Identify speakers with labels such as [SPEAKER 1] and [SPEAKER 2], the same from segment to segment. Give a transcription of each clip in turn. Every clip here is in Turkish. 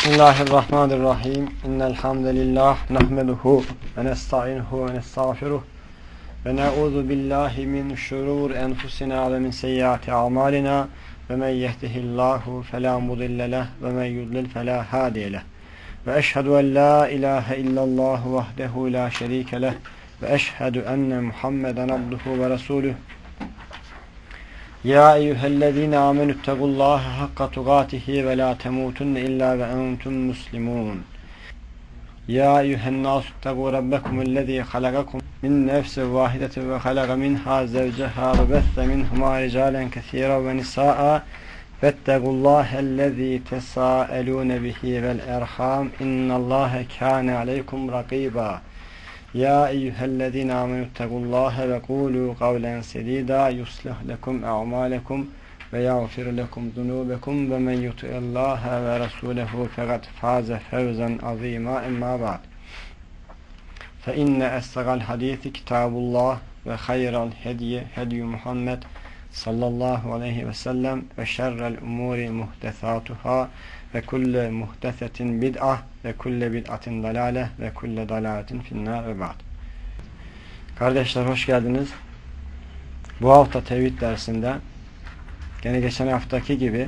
[SPEAKER 1] Bismillahirrahmanirrahim. İnnel hamdelellah nahmeduhu ve nestainuhu ve nestağfiruh ve na'udzu billahi min şururi enfusina ve min seyyiati a'malina ve men yehdihillahu fela mudille leh ve men yudlil fela hadiye leh. Ve eşhedü en la ilahe illallah vahdehu la şerike leh ve eşhedü enne Muhammeden abduhu ve resuluh. Ya eyyühellezine amenüttegullaha hakka tugatihi ve la temutunne illa ve entum muslimun. Ya eyyühennâsüttegu rabbekumüllezî halagakum min nefsin vâhidetin ve halaga minhâ zevceha ve besse minhumâ ricâlen kesîran ve nisâ'a vettegullâhellezî tesâelûne bihi vel erhâm innallâhe kâne aleykum rakîbâ. Ya eyyühellezine amenüttegullâhe ve kûlû kavlen sedîdâ yuslih lekum a'mâlekum ve yağfir lekum zunûbekum ve men yuti'illâhe ve rasûlehu fekad fâze fevzen azîmâ emmâ ba'd. Fe inne essegal hadîsi kitâbullah ve hayral hedye hedyu Muhammed sallallahu aleyhi ve sellem ve şerrel umûri muhdesâtuhâ ve kulle muhdesetin bid'ah ve kulle bid'atin dalale ve kulle dalaletin finnâr ve ba'd. Kardeşler hoş geldiniz. Bu hafta tevhid dersinde gene geçen haftaki gibi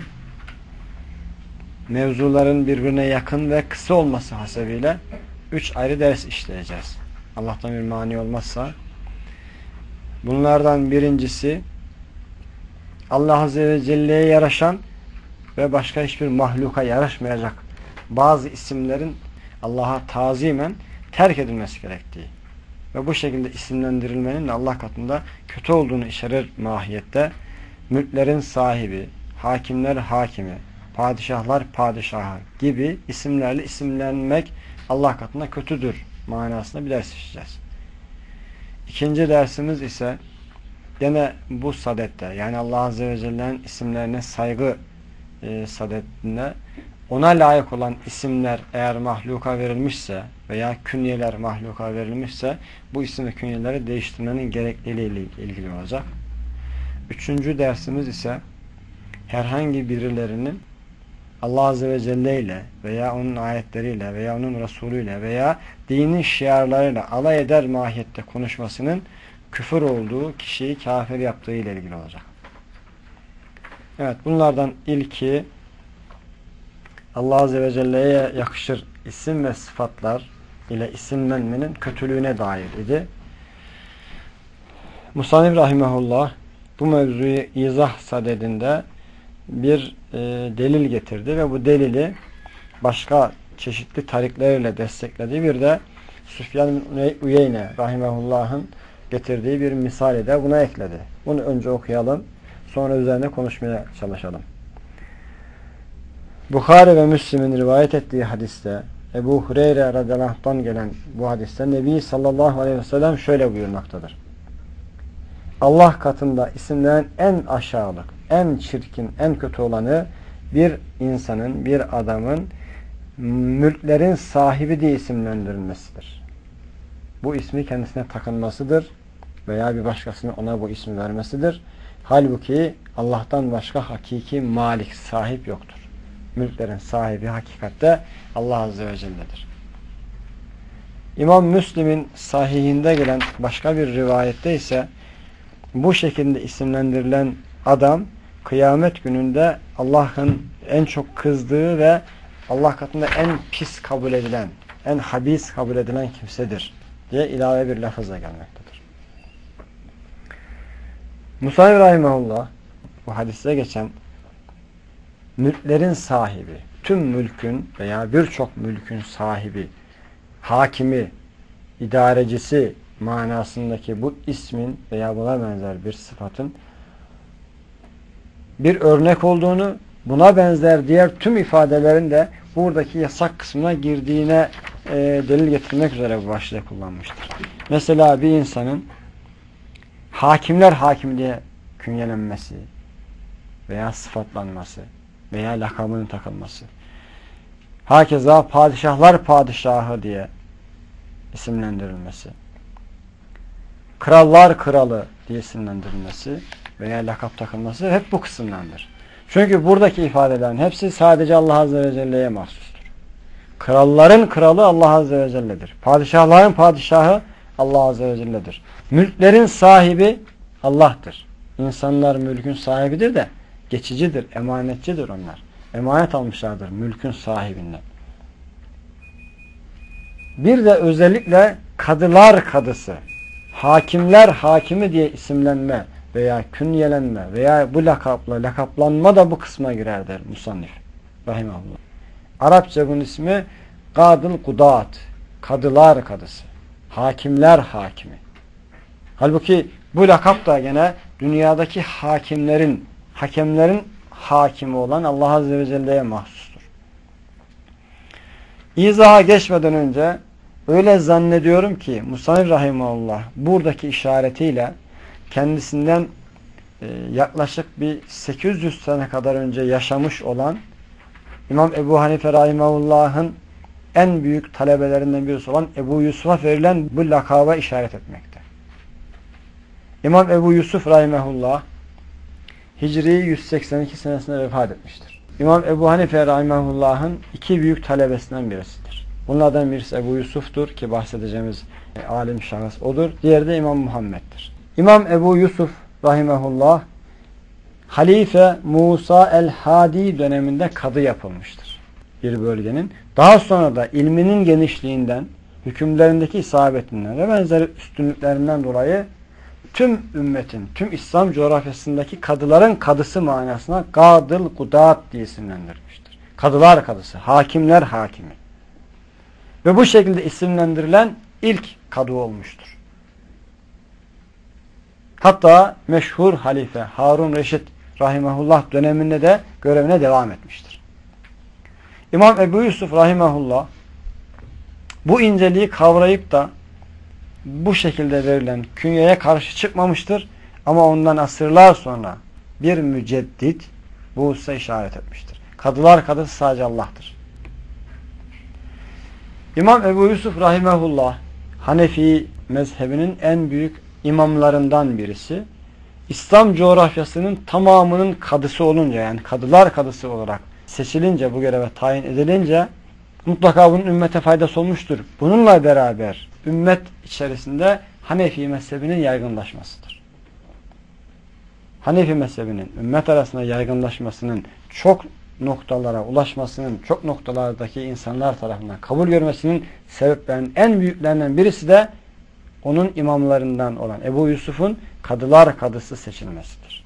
[SPEAKER 1] mevzuların birbirine yakın ve kısa olması hasebiyle 3 ayrı ders işleyeceğiz. Allah'tan bir mani olmazsa. Bunlardan birincisi Allah Azze ve Celle'ye yaraşan ve başka hiçbir mahluka yaraşmayacak bazı isimlerin Allah'a tazimen terk edilmesi gerektiği ve bu şekilde isimlendirilmenin de Allah katında kötü olduğunu işaret mahiyette mülklerin sahibi, hakimler hakimi, padişahlar padişahı gibi isimlerle isimlenmek Allah katında kötüdür manasında bir ders işleyeceğiz. İkinci dersimiz ise gene bu sadette, yani Allah Azze ve Celle'nin isimlerine saygı sadetinde ona layık olan isimler eğer mahluka verilmişse veya künyeler mahluka verilmişse bu isim ve künyeleri değiştirmenin gerekliliğiyle ilgili olacak. Üçüncü dersimiz ise herhangi birilerinin Allah Azze ve Celle ile veya onun ayetleriyle veya onun Resulü ile veya dinin şiarlarıyla alay eder mahiyette konuşmasının küfür olduğu, kişiyi kafir yaptığı ile ilgili olacak. Evet, bunlardan ilki Allah Azze ve Celle'ye yakışır isim ve sıfatlar ile isimlenmenin kötülüğüne dair idi. Musannif rahimehullah bu mevzuyu izah sadedinde bir delil getirdi ve bu delili başka çeşitli tariklerle destekledi. Bir de Süfyan bin Uyeyne rahimehullah'ın getirdiği bir misali de buna ekledi. Bunu önce okuyalım, sonra üzerine konuşmaya çalışalım. Bukhari ve Müslim'in rivayet ettiği hadiste Ebu Hureyre radıyallahu anh'tan gelen bu hadiste Nebi sallallahu aleyhi ve sellem şöyle buyurmaktadır. Allah katında isimlerin en aşağılık, en çirkin, en kötü olanı bir insanın, bir adamın mülklerin sahibi diye isimlendirilmesidir. Bu ismi kendisine takınmasıdır veya bir başkasının ona bu ismi vermesidir. Halbuki Allah'tan başka hakiki malik, sahip yoktur. Mülklerin sahibi hakikatte Allah Azze ve Celle'dir. İmam Müslim'in sahihinde gelen başka bir rivayette ise bu şekilde isimlendirilen adam kıyamet gününde Allah'ın en çok kızdığı ve Allah katında en pis kabul edilen, en habis kabul edilen kimsedir diye ilave bir lafızla gelmektedir. Musannif rahimehullah bu hadiste geçen mülklerin sahibi, tüm mülkün veya birçok mülkün sahibi, hakimi, idarecisi manasındaki bu ismin veya buna benzer bir sıfatın bir örnek olduğunu, buna benzer diğer tüm ifadelerin de buradaki yasak kısmına girdiğine delil getirmek üzere bu başlığı kullanmıştır. Mesela bir insanın hakimler hakimi diye künyelenmesi veya sıfatlanması veya lakabının takılması. Hakeza padişahlar padişahı diye isimlendirilmesi. Krallar kralı diye isimlendirilmesi veya lakap takılması hep bu kısımdandır. Çünkü buradaki ifadelerin hepsi sadece Allah Azze ve Celle'ye mahsustur. Kralların kralı Allah Azze ve Celle'dir. Padişahların padişahı Allah Azze ve Celle'dir. Mülklerin sahibi Allah'tır. İnsanlar mülkün sahibidir de geçicidir, emanetçidir onlar. Emanet almışlardır mülkün sahibinden. Bir de özellikle kadılar kadısı, hakimler hakimi diye isimlenme veya künyelenme veya bu lakapla lakaplanma da bu kısma girer der musannif rahimahullah. Arapça bunun ismi Kadıl Kudat, kadılar kadısı, hakimler hakimi. Halbuki bu lakap da gene dünyadaki hakemlerin hakimi olan Allah Azze ve Celle'ye mahsustur. İzaha geçmeden önce öyle zannediyorum ki musannif rahimahullah buradaki işaretiyle kendisinden yaklaşık bir 800 sene kadar önce yaşamış olan İmam Ebu Hanife rahimahullah'ın en büyük talebelerinden birisi olan Ebu Yusuf'a verilen bu lakaba işaret etmekte. İmam Ebu Yusuf rahimahullah Hicri 182 senesinde vefat etmiştir. İmam Ebu Hanife rahimahullah'ın iki büyük talebesinden birisidir. Bunlardan birisi Ebu Yusuf'tur ki bahsedeceğimiz alim şahıs odur. Diğeri de İmam Muhammed'dir. İmam Ebu Yusuf rahimahullah Halife Musa el-Hadi döneminde kadı yapılmıştır bir bölgenin. Daha sonra da ilminin genişliğinden, hükümlerindeki isabetinden ve benzeri üstünlüklerinden dolayı tüm ümmetin, tüm İslam coğrafyasındaki kadıların kadısı manasına Kadıl Kudat diye isimlendirilmiştir. Kadılar kadısı, hakimler hakimi. Ve bu şekilde isimlendirilen ilk kadı olmuştur. Hatta meşhur halife Harun Reşit rahimahullah döneminde de görevine devam etmiştir. İmam Ebu Yusuf rahimahullah bu inceliği kavrayıp da bu şekilde verilen künyeye karşı çıkmamıştır. Ama ondan asırlar sonra bir müceddit bu hususa işaret etmiştir. Kadılar kadısı sadece Allah'tır. İmam Ebu Yusuf rahimahullah Hanefi mezhebinin en büyük imamlarından birisi. İslam coğrafyasının tamamının kadısı olunca, yani kadılar kadısı olarak seçilince, bu göreve tayin edilince mutlaka bunun ümmete faydası olmuştur. Bununla beraber ümmet içerisinde Hanefi mezhebinin yaygınlaşmasıdır. Hanefi mezhebinin ümmet arasında yaygınlaşmasının, çok noktalara ulaşmasının, çok noktalardaki insanlar tarafından kabul görmesinin sebeplerinin en büyüklerinden birisi de onun imamlarından olan Ebu Yusuf'un kadılar kadısı seçilmesidir.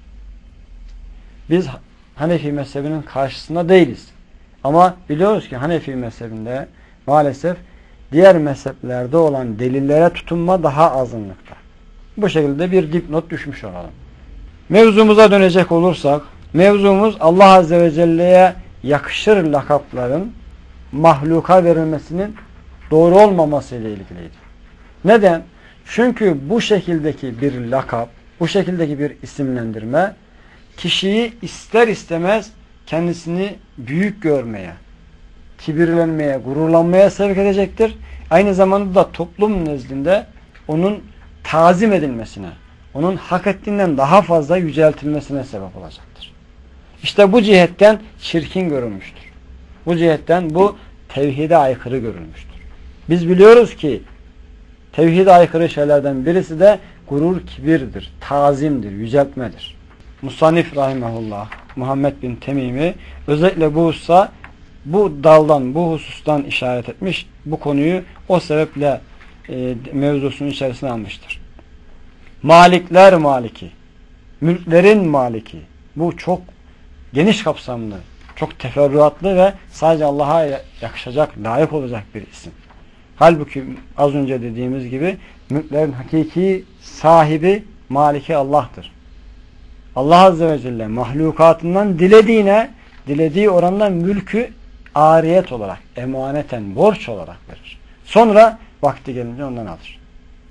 [SPEAKER 1] Biz Hanefi mezhebinin karşısında değiliz. Ama biliyoruz ki Hanefi mezhebinde maalesef diğer mezheplerde olan delillere tutunma daha azınlıkta. Bu şekilde bir dipnot düşmüş olalım. Mevzumuza dönecek olursak, mevzumuz Allah Azze ve Celle'ye yakışır lakapların mahluka verilmesinin doğru olmaması ile ilgiliydi. Neden? Çünkü bu şekildeki bir lakap, bu şekildeki bir isimlendirme kişiyi ister istemez kendisini büyük görmeye, kibirlenmeye, gururlanmaya sevk edecektir. Aynı zamanda da toplum nezdinde onun tazim edilmesine, onun hak ettiğinden daha fazla yüceltilmesine sebep olacaktır. İşte bu cihetten çirkin görülmüştür. Bu cihetten bu tevhide aykırı görülmüştür. Biz biliyoruz ki tevhide aykırı şeylerden birisi de gurur, kibirdir, tazimdir, yüceltmedir. Musannif rahimahullah Muhammed bin Temimi özellikle bu hususa, bu daldan, bu husustan işaret etmiş. Bu konuyu o sebeple mevzusunun içerisine almıştır. Malikler maliki, mülklerin maliki. Bu çok geniş kapsamlı, çok teferruatlı ve sadece Allah'a yakışacak, layık olacak bir isim. Halbuki az önce dediğimiz gibi mülklerin hakiki sahibi, maliki Allah'tır. Allah Azze ve Celle mahlukatından dilediği oranda mülkü ariyet olarak, emaneten, borç olarak verir. Sonra vakti gelince ondan alır.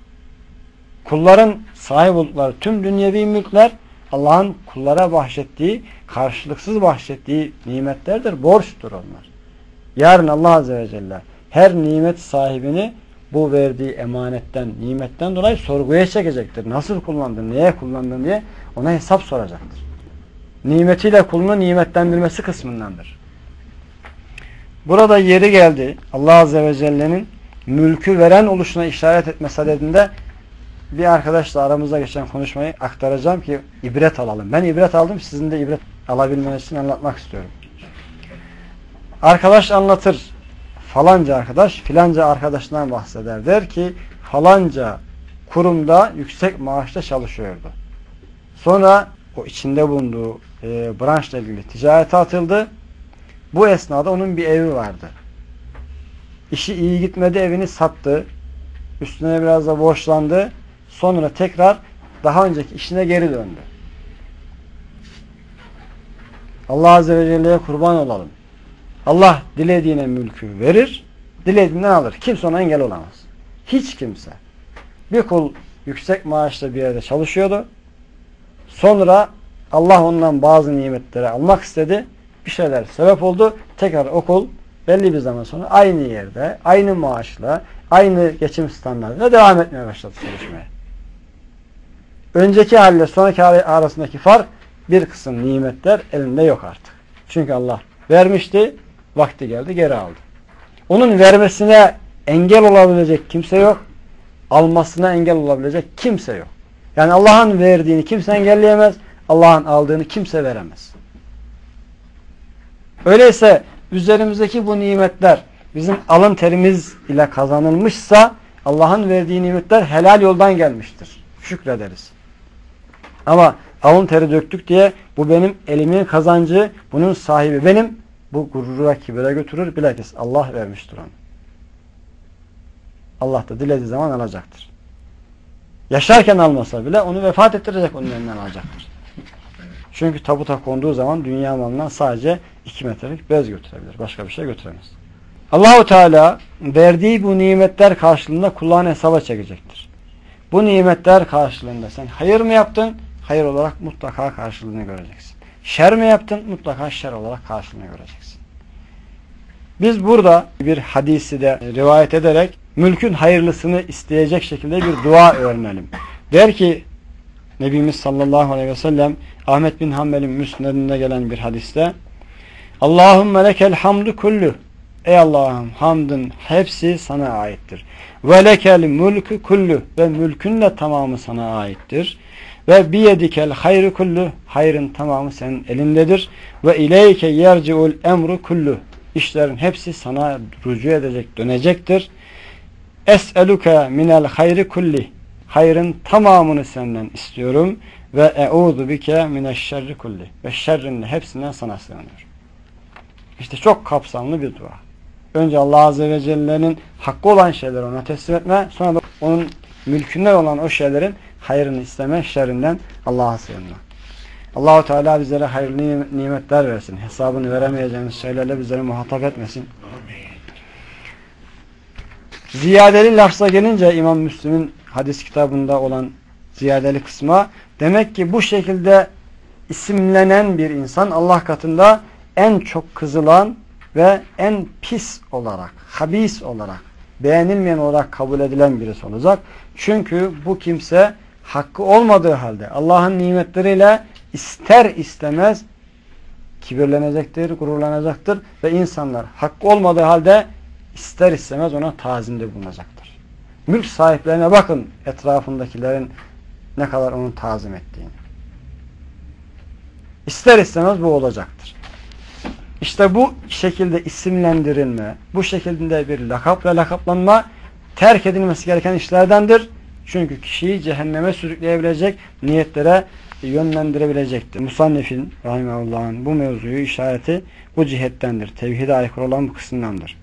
[SPEAKER 1] Kulların sahip oldukları tüm dünyevi mülkler Allah'ın kullara bahşettiği, karşılıksız bahşettiği nimetlerdir, borçtur onlar. Yarın Allah Azze ve Celle her nimet sahibini bu verdiği emanetten, nimetten dolayı sorguya çekecektir. Nasıl kullandın, neye kullandın diye ona hesap soracaktır. Nimetiyle kulunu nimetlendirmesi kısmındandır. Burada yeri geldi Allah Azze ve Celle'nin mülkü veren oluşuna işaret etme sadedinde bir arkadaşla aramızda geçen konuşmayı aktaracağım ki ibret alalım. Ben ibret aldım, sizin de ibret alabilmeniz için anlatmak istiyorum. Arkadaş anlatır. Falanca arkadaş filanca arkadaşından bahseder. Der ki falanca kurumda yüksek maaşla çalışıyordu. Sonra o içinde bulunduğu branşla ilgili ticarete atıldı. Bu esnada onun bir evi vardı. İşi iyi gitmedi, evini sattı. Üstüne biraz da borçlandı. Sonra tekrar daha önceki işine geri döndü. Allah Azze ve Celle'ye kurban olalım. Allah dilediğine mülkü verir, dilediğinden alır. Kimse ona engel olamaz. Hiç kimse. Bir kul yüksek maaşla bir yerde çalışıyordu. Sonra Allah ondan bazı nimetleri almak istedi. Bir şeyler sebep oldu. Tekrar o kul belli bir zaman sonra aynı yerde, aynı maaşla, aynı geçim standartıyla devam etmeye başladı çalışmaya. Önceki halle sonraki hali arasındaki fark, bir kısım nimetler elinde yok artık. Çünkü Allah vermişti, vakti geldi geri aldı. Onun vermesine engel olabilecek kimse yok. Almasına engel olabilecek kimse yok. Yani Allah'ın verdiğini kimse engelleyemez. Allah'ın aldığını kimse veremez. Öyleyse üzerimizdeki bu nimetler bizim alın terimiz ile kazanılmışsa Allah'ın verdiği nimetler helal yoldan gelmiştir. Şükrederiz. Ama alın teri döktük diye bu benim elimin kazancı, bunun sahibi benim, bu gurura, kibire götürür. Bilakis Allah vermiştir onu. Allah da dilediği zaman alacaktır. Yaşarken almasa bile onu vefat ettirecek, onun elinden alacaktır. Çünkü tabuta konduğu zaman dünya malından sadece 2 metrelik bez götürebilir. Başka bir şey götüremez. Allahu Teala verdiği bu nimetler karşılığında kullarını hesaba çekecektir. Bu nimetler karşılığında sen hayır mı yaptın? Hayır olarak mutlaka karşılığını göreceksin. Şer mi yaptın? Mutlaka şer olarak karşılığını göreceksin. Biz burada bir hadisi de rivayet ederek mülkün hayırlısını isteyecek şekilde bir dua öğrenelim. Der ki Nebimiz sallallahu aleyhi ve sellem Ahmet bin Hanbel'in müsnedinde gelen bir hadiste Allahümme lekel hamdu kullu. Ey Allah'ım, hamdın hepsi sana aittir. Ve lekel mülkü kullu. Ve mülkün de tamamı sana aittir. Ve biyedikel hayrı kullu. Hayrın tamamı senin elindedir. Ve ileyke yerci'ul emru kullu. İşlerin hepsi sana rücu edecek, dönecektir. Es'eluke minel hayri kulli. Hayrın tamamını senden istiyorum. Ve e'udu bike mineşşerri kulli. Ve şerrin de hepsinden sana sığınıyorum. İşte çok kapsamlı bir dua. Önce Allah Azze ve Celle'nin hakkı olan şeyleri ona teslim etme. Sonra da onun mülkünden olan o şeylerin hayrını isteme, şerrinden Allah'a sığınma. Allah-u Teala bizlere hayırlı nimetler versin. Hesabını veremeyeceğimiz şeylerle bizleri muhatap etmesin. Ziyadeli lafza gelince İmam Müslim'in hadis kitabında olan ziyadeli kısma, demek ki bu şekilde isimlenen bir insan Allah katında en çok kızılan ve en pis olarak, habis olarak, beğenilmeyen olarak kabul edilen birisi olacak. Çünkü bu kimse hakkı olmadığı halde Allah'ın nimetleriyle ister istemez kibirlenecektir, gururlanacaktır ve insanlar hakkı olmadığı halde ister istemez ona tazimde bulunacaktır. Mülk sahiplerine bakın, etrafındakilerin ne kadar onu tazim ettiğini. İster istemez bu olacaktır. İşte bu şekilde isimlendirilme, bu şekilde bir lakapla lakaplanma terk edilmesi gereken işlerdendir. Çünkü kişiyi cehenneme sürükleyebilecek niyetlere yönlendirebilecektir. Musannif'in rahimehullah'ın bu mevzuyu işareti bu cihettendir. Tevhide aykırı olan bu kısımdandır.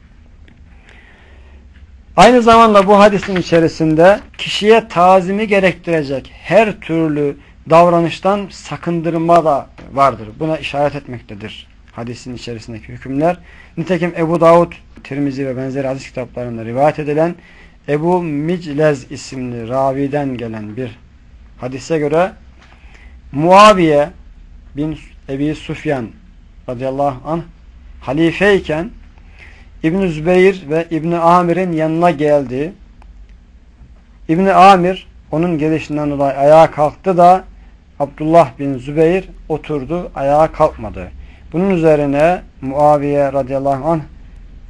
[SPEAKER 1] Aynı zamanda bu hadisin içerisinde kişiye tazimi gerektirecek her türlü davranıştan sakındırma da vardır. Buna işaret etmektedir hadisin içerisindeki hükümler. Nitekim Ebu Davud, Tirmizi ve benzeri hadis kitaplarında rivayet edilen Ebu Miclez isimli raviden gelen bir hadise göre Muaviye bin Ebi Sufyan radıyallahu anh halifeyken İbn-i Zübeyir ve İbn-i Amir'in yanına geldi. İbn-i Amir onun gelişinden dolayı ayağa kalktı da Abdullah bin Zübeyir oturdu, ayağa kalkmadı. Bunun üzerine Muaviye radıyallahu anh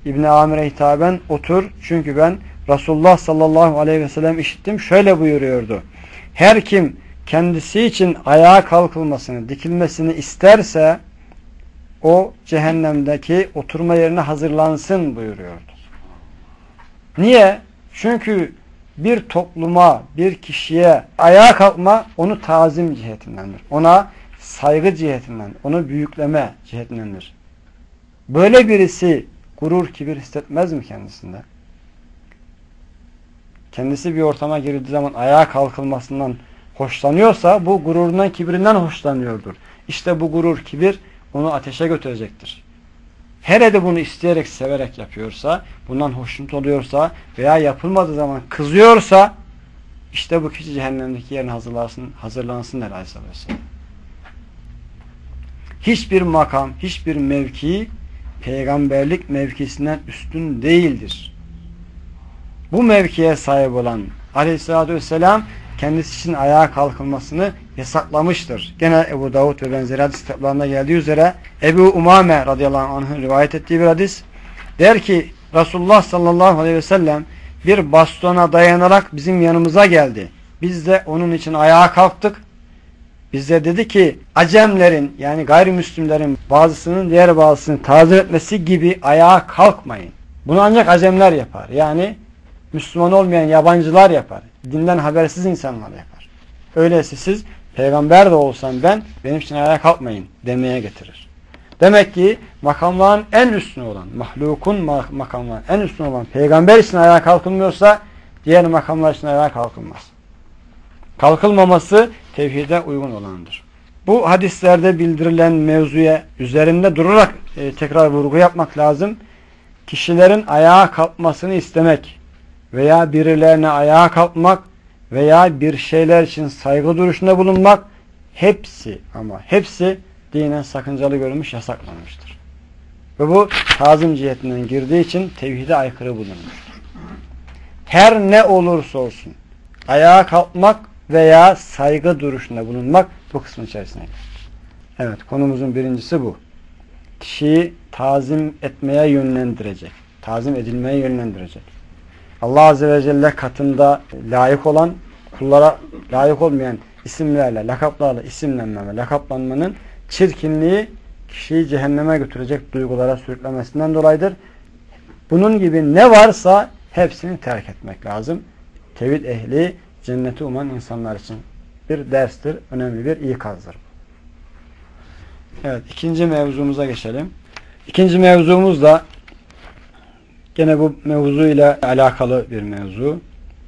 [SPEAKER 1] İbn Amir'e hitaben otur çünkü ben Resulullah sallallahu aleyhi ve sellem işittim. Şöyle buyuruyordu. Her kim kendisi için ayağa kalkılmasını, dikilmesini isterse o cehennemdeki oturma yerine hazırlansın buyuruyordu. Niye? Çünkü bir topluma, bir kişiye ayağa kalkma onu tazim cihetindendir. Ona saygı cihetinden, onu büyükleme cihetindendir. Böyle birisi gurur, kibir hissetmez mi kendisinde? Kendisi bir ortama girdiği zaman ayağa kalkılmasından hoşlanıyorsa bu gururundan, kibrinden hoşlanıyordur. İşte bu gurur, kibir onu ateşe götürecektir. Her de bunu isteyerek, severek yapıyorsa, bundan hoşnut oluyorsa veya yapılmadığı zaman kızıyorsa işte bu kişi cehennemdeki yerine hazırlansın der Aleyhisselam. Hiçbir makam, hiçbir mevki peygamberlik mevkisinden üstün değildir. Bu mevkiye sahip olan Aleyhisselatü Vesselam kendisi için ayağa kalkılmasını yasaklamıştır. Gene Ebu Davud ve benzeri hadis kitaplarında geldiği üzere Ebu Umame radıyallahu anh'ın rivayet ettiği bir hadis der ki Resulullah sallallahu aleyhi ve sellem bir bastona dayanarak bizim yanımıza geldi. Biz de onun için ayağa kalktık. Bize dedi ki Acemlerin yani gayrimüslimlerin bazısının diğer bazısını tazim etmesi gibi ayağa kalkmayın. Bunu ancak Acemler yapar. Yani Müslüman olmayan yabancılar yapar. Dinden habersiz insanlar yapar. Öyleyse siz peygamber de olsam benim için ayağa kalkmayın demeye getirir. Demek ki makamların en üstüne olan, mahlukun makamların en üstüne olan peygamber için ayağa kalkılmıyorsa diğer makamlar için ayağa kalkılmaz. Kalkılmaması tevhide uygun olandır. Bu hadislerde bildirilen mevzuya üzerinde durarak tekrar vurgu yapmak lazım. Kişilerin ayağa kalkmasını istemek veya birilerine ayağa kalkmak veya bir şeyler için saygı duruşunda bulunmak hepsi ama hepsi dinen sakıncalı görülmüş, yasaklanmıştır. Ve bu tazim cihetinden girdiği için tevhide aykırı bulunmuştur. Her ne olursa olsun ayağa kalkmak veya saygı duruşunda bulunmak bu kısmın içerisine girer. Evet, konumuzun birincisi bu. Kişiyi tazim etmeye yönlendirecek. Tazim edilmeye yönlendirecek. Allah Azze ve Celle katında layık olan, kullara layık olmayan isimlerle, lakaplarla isimlenme ve lakaplanmanın çirkinliği kişiyi cehenneme götürecek duygulara sürüklemesinden dolayıdır. Bunun gibi ne varsa hepsini terk etmek lazım. Tevhid ehli cenneti uman insanlar için bir derstir, önemli bir ikazdır. Evet, ikinci mevzumuza geçelim. İkinci mevzumuz da gene bu mevzuyla alakalı bir mevzu.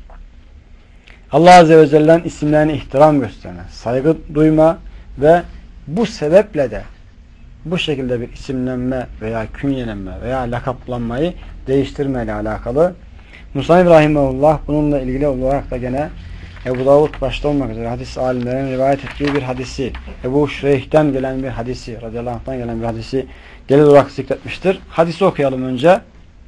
[SPEAKER 1] Allah Azze ve Celle'nin isimlerine ihtiram gösterme, saygı duyma ve bu sebeple de bu şekilde bir isimlenme veya künyelenme veya lakaplanmayı değiştirme ile alakalı. Musa İbrahimullah bununla ilgili olarak da gene Ebu Davud başta olmak üzere hadis alimlerin rivayet ettiği bir hadisi, Ebu Şureyh'ten gelen bir hadisi, radıyallahu anh'tan gelen bir hadisi delil olarak zikretmiştir. Hadisi okuyalım önce.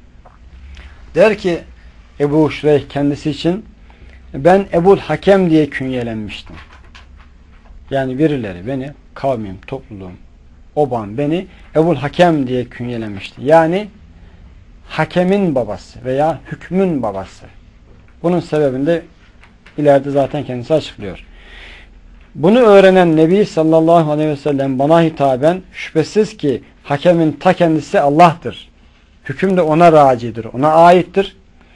[SPEAKER 1] Der ki Ebu Şureyh kendisi için ben Ebul Hakem diye künyelenmiştim. Yani birileri beni, kavmim, topluluğum, obam beni Ebul Hakem diye künyelenmişti. Yani hakemin babası veya hükmün babası. Bunun sebebini de ileride zaten kendisi açıklıyor. Bunu öğrenen Nebi sallallahu aleyhi ve sellem bana hitaben şüphesiz ki hakemin ta kendisi Allah'tır. Hüküm de ona racidir, ona aittir.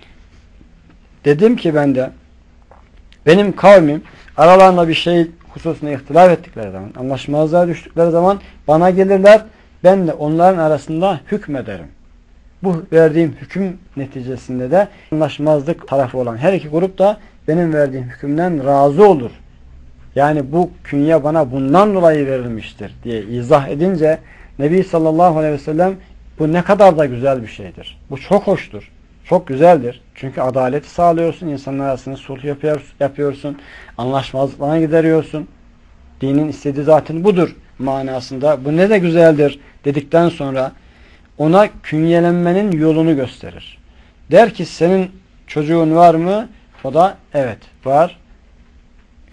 [SPEAKER 1] Dedim ki ben de benim kavmim aralarında bir şey hususunda ihtilaf ettikleri zaman, anlaşmazlığa düştükleri zaman bana gelirler, ben de onların arasında hükmederim. Bu verdiğim hüküm neticesinde de anlaşmazlık tarafı olan her iki grup da benim verdiğim hükümden razı olur. Yani bu künye bana bundan dolayı verilmiştir diye izah edince Nebi sallallahu aleyhi ve sellem bu ne kadar da güzel bir şeydir. Bu çok hoştur. Çok güzeldir. Çünkü adaleti sağlıyorsun. İnsanlar arasında sulh yapıyorsun. Anlaşmazlıklarına gideriyorsun. Dinin istediği zaten budur manasında. Bu ne de güzeldir dedikten sonra ona künyelenmenin yolunu gösterir. Der ki senin çocuğun var mı? O da evet var.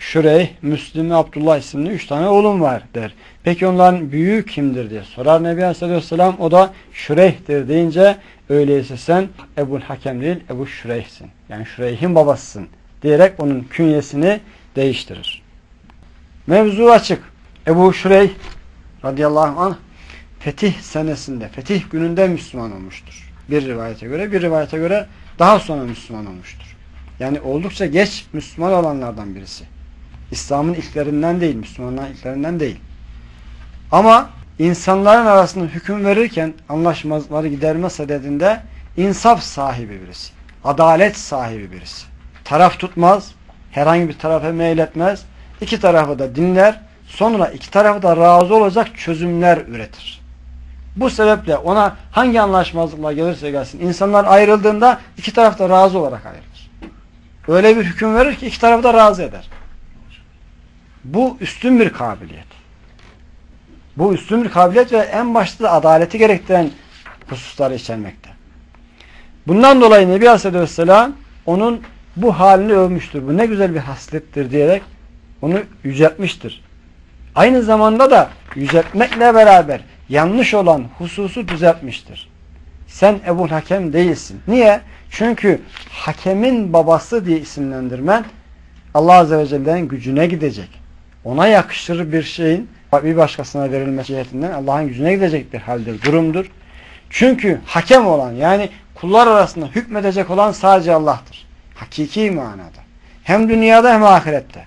[SPEAKER 1] Şureyh, Müslim ve Abdullah isimli 3 tane oğlum var der. Peki onların büyüğü kimdir diye sorar Nebi Aleyhisselam. O da Şureyh'tir deyince öyleyse sen Ebul Hakem değil Ebu Şureyh'sin. Yani Şureyh'in babasısın diyerek onun künyesini değiştirir. Mevzu açık. Ebu Şureyh radıyallahu anh fetih senesinde, fetih gününde Müslüman olmuştur. Bir rivayete göre daha sonra Müslüman olmuştur. Yani oldukça geç Müslüman olanlardan birisi. İslam'ın ilklerinden değil, Müslümanların ilklerinden değil. Ama insanların arasında hüküm verirken anlaşmazlıkları giderme sadedinde insaf sahibi birisi. Adalet sahibi birisi. Taraf tutmaz, herhangi bir tarafa meyletmez. İki tarafı da dinler, sonra iki tarafı da razı olacak çözümler üretir. Bu sebeple ona hangi anlaşmazlıklar gelirse gelsin, insanlar ayrıldığında iki taraf da razı olarak ayrılır. Öyle bir hüküm verir ki iki tarafı da razı eder. Bu üstün bir kabiliyet. Bu üstün bir kabiliyet ve en başta da adaleti gerektiren hususları içermekte. Bundan dolayı Nebi Aleyhisselam onun bu halini övmüştür. Bu ne güzel bir haslettir diyerek onu yüceltmiştir. Aynı zamanda da yüceltmekle beraber yanlış olan hususu düzeltmiştir. Sen Ebul Hakem değilsin. Niye? Çünkü hakemin babası diye isimlendirmen Allah Azze ve Celle'nin gücüne gidecek. Ona yakışır bir şeyin bir başkasına verilmesi cihetinden Allah'ın gücüne gidecek bir haldir, durumdur. Çünkü hakem olan, yani kullar arasında hükmedecek olan sadece Allah'tır. Hakiki manada. Hem dünyada hem ahirette.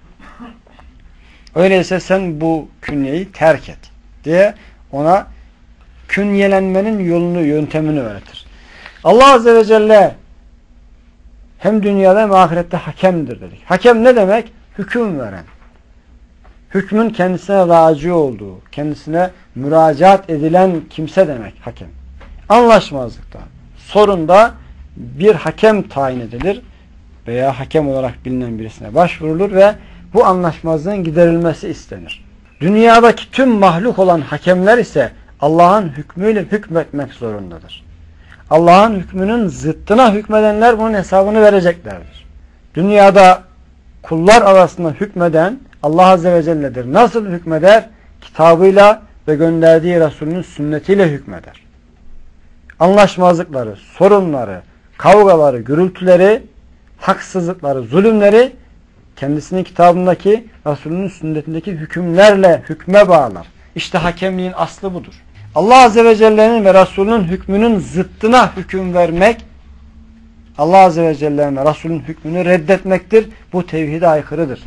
[SPEAKER 1] Öyleyse sen bu künyeyi terk et diye ona künyelenmenin yolunu, yöntemini öğretir. Allah Azze ve Celle hem dünyada hem ahirette hakemdir dedik. Hakem ne demek? Hüküm veren. Hükmün kendisine raci olduğu, kendisine müracaat edilen kimse demek hakem. Anlaşmazlıkta, sorunda bir hakem tayin edilir veya hakem olarak bilinen birisine başvurulur ve bu anlaşmazlığın giderilmesi istenir. Dünyadaki tüm mahluk olan hakemler ise Allah'ın hükmüyle hükmetmek zorundadır. Allah'ın hükmünün zıttına hükmedenler bunun hesabını vereceklerdir. Dünyada kullar arasında hükmeden Allah Azze ve Celle'dir. Nasıl hükmeder? Kitabıyla ve gönderdiği Resulünün sünnetiyle hükmeder. Anlaşmazlıkları, sorunları, kavgaları, gürültüleri, haksızlıkları, zulümleri kendisinin kitabındaki, Resulünün sünnetindeki hükümlerle hükme bağlar. İşte hakemliğin aslı budur. Allah Azze ve Celle'nin ve Resulünün hükmünün zıttına hüküm vermek, Allah Azze ve Celle'nin ve Resulünün hükmünü reddetmektir. Bu tevhide aykırıdır.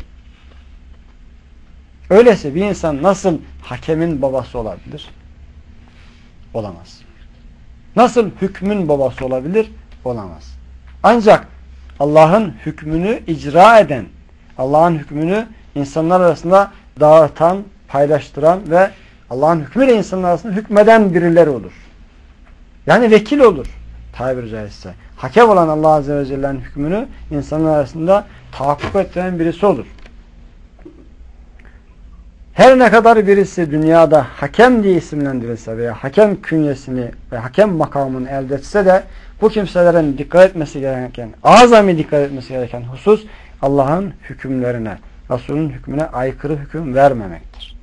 [SPEAKER 1] Öyleyse bir insan nasıl hakemin babası olabilir? Olamaz. Nasıl hükmün babası olabilir? Olamaz. Ancak Allah'ın hükmünü icra eden, Allah'ın hükmünü insanlar arasında dağıtan, paylaştıran ve Allah'ın hükmüyle insanlar arasında hükmeden birileri olur. Yani vekil olur tabiri caizse. Hakem olan Allah Azze ve Celle'nin hükmünü insanlar arasında tahakkuk ettiren birisi olur. Her ne kadar birisi dünyada hakem diye isimlendirilse veya hakem künyesini ve hakem makamını elde etse de bu kimselerin dikkat etmesi gereken, azami dikkat etmesi gereken husus Allah'ın hükümlerine, Resulünün hükmüne aykırı hüküm vermemektir.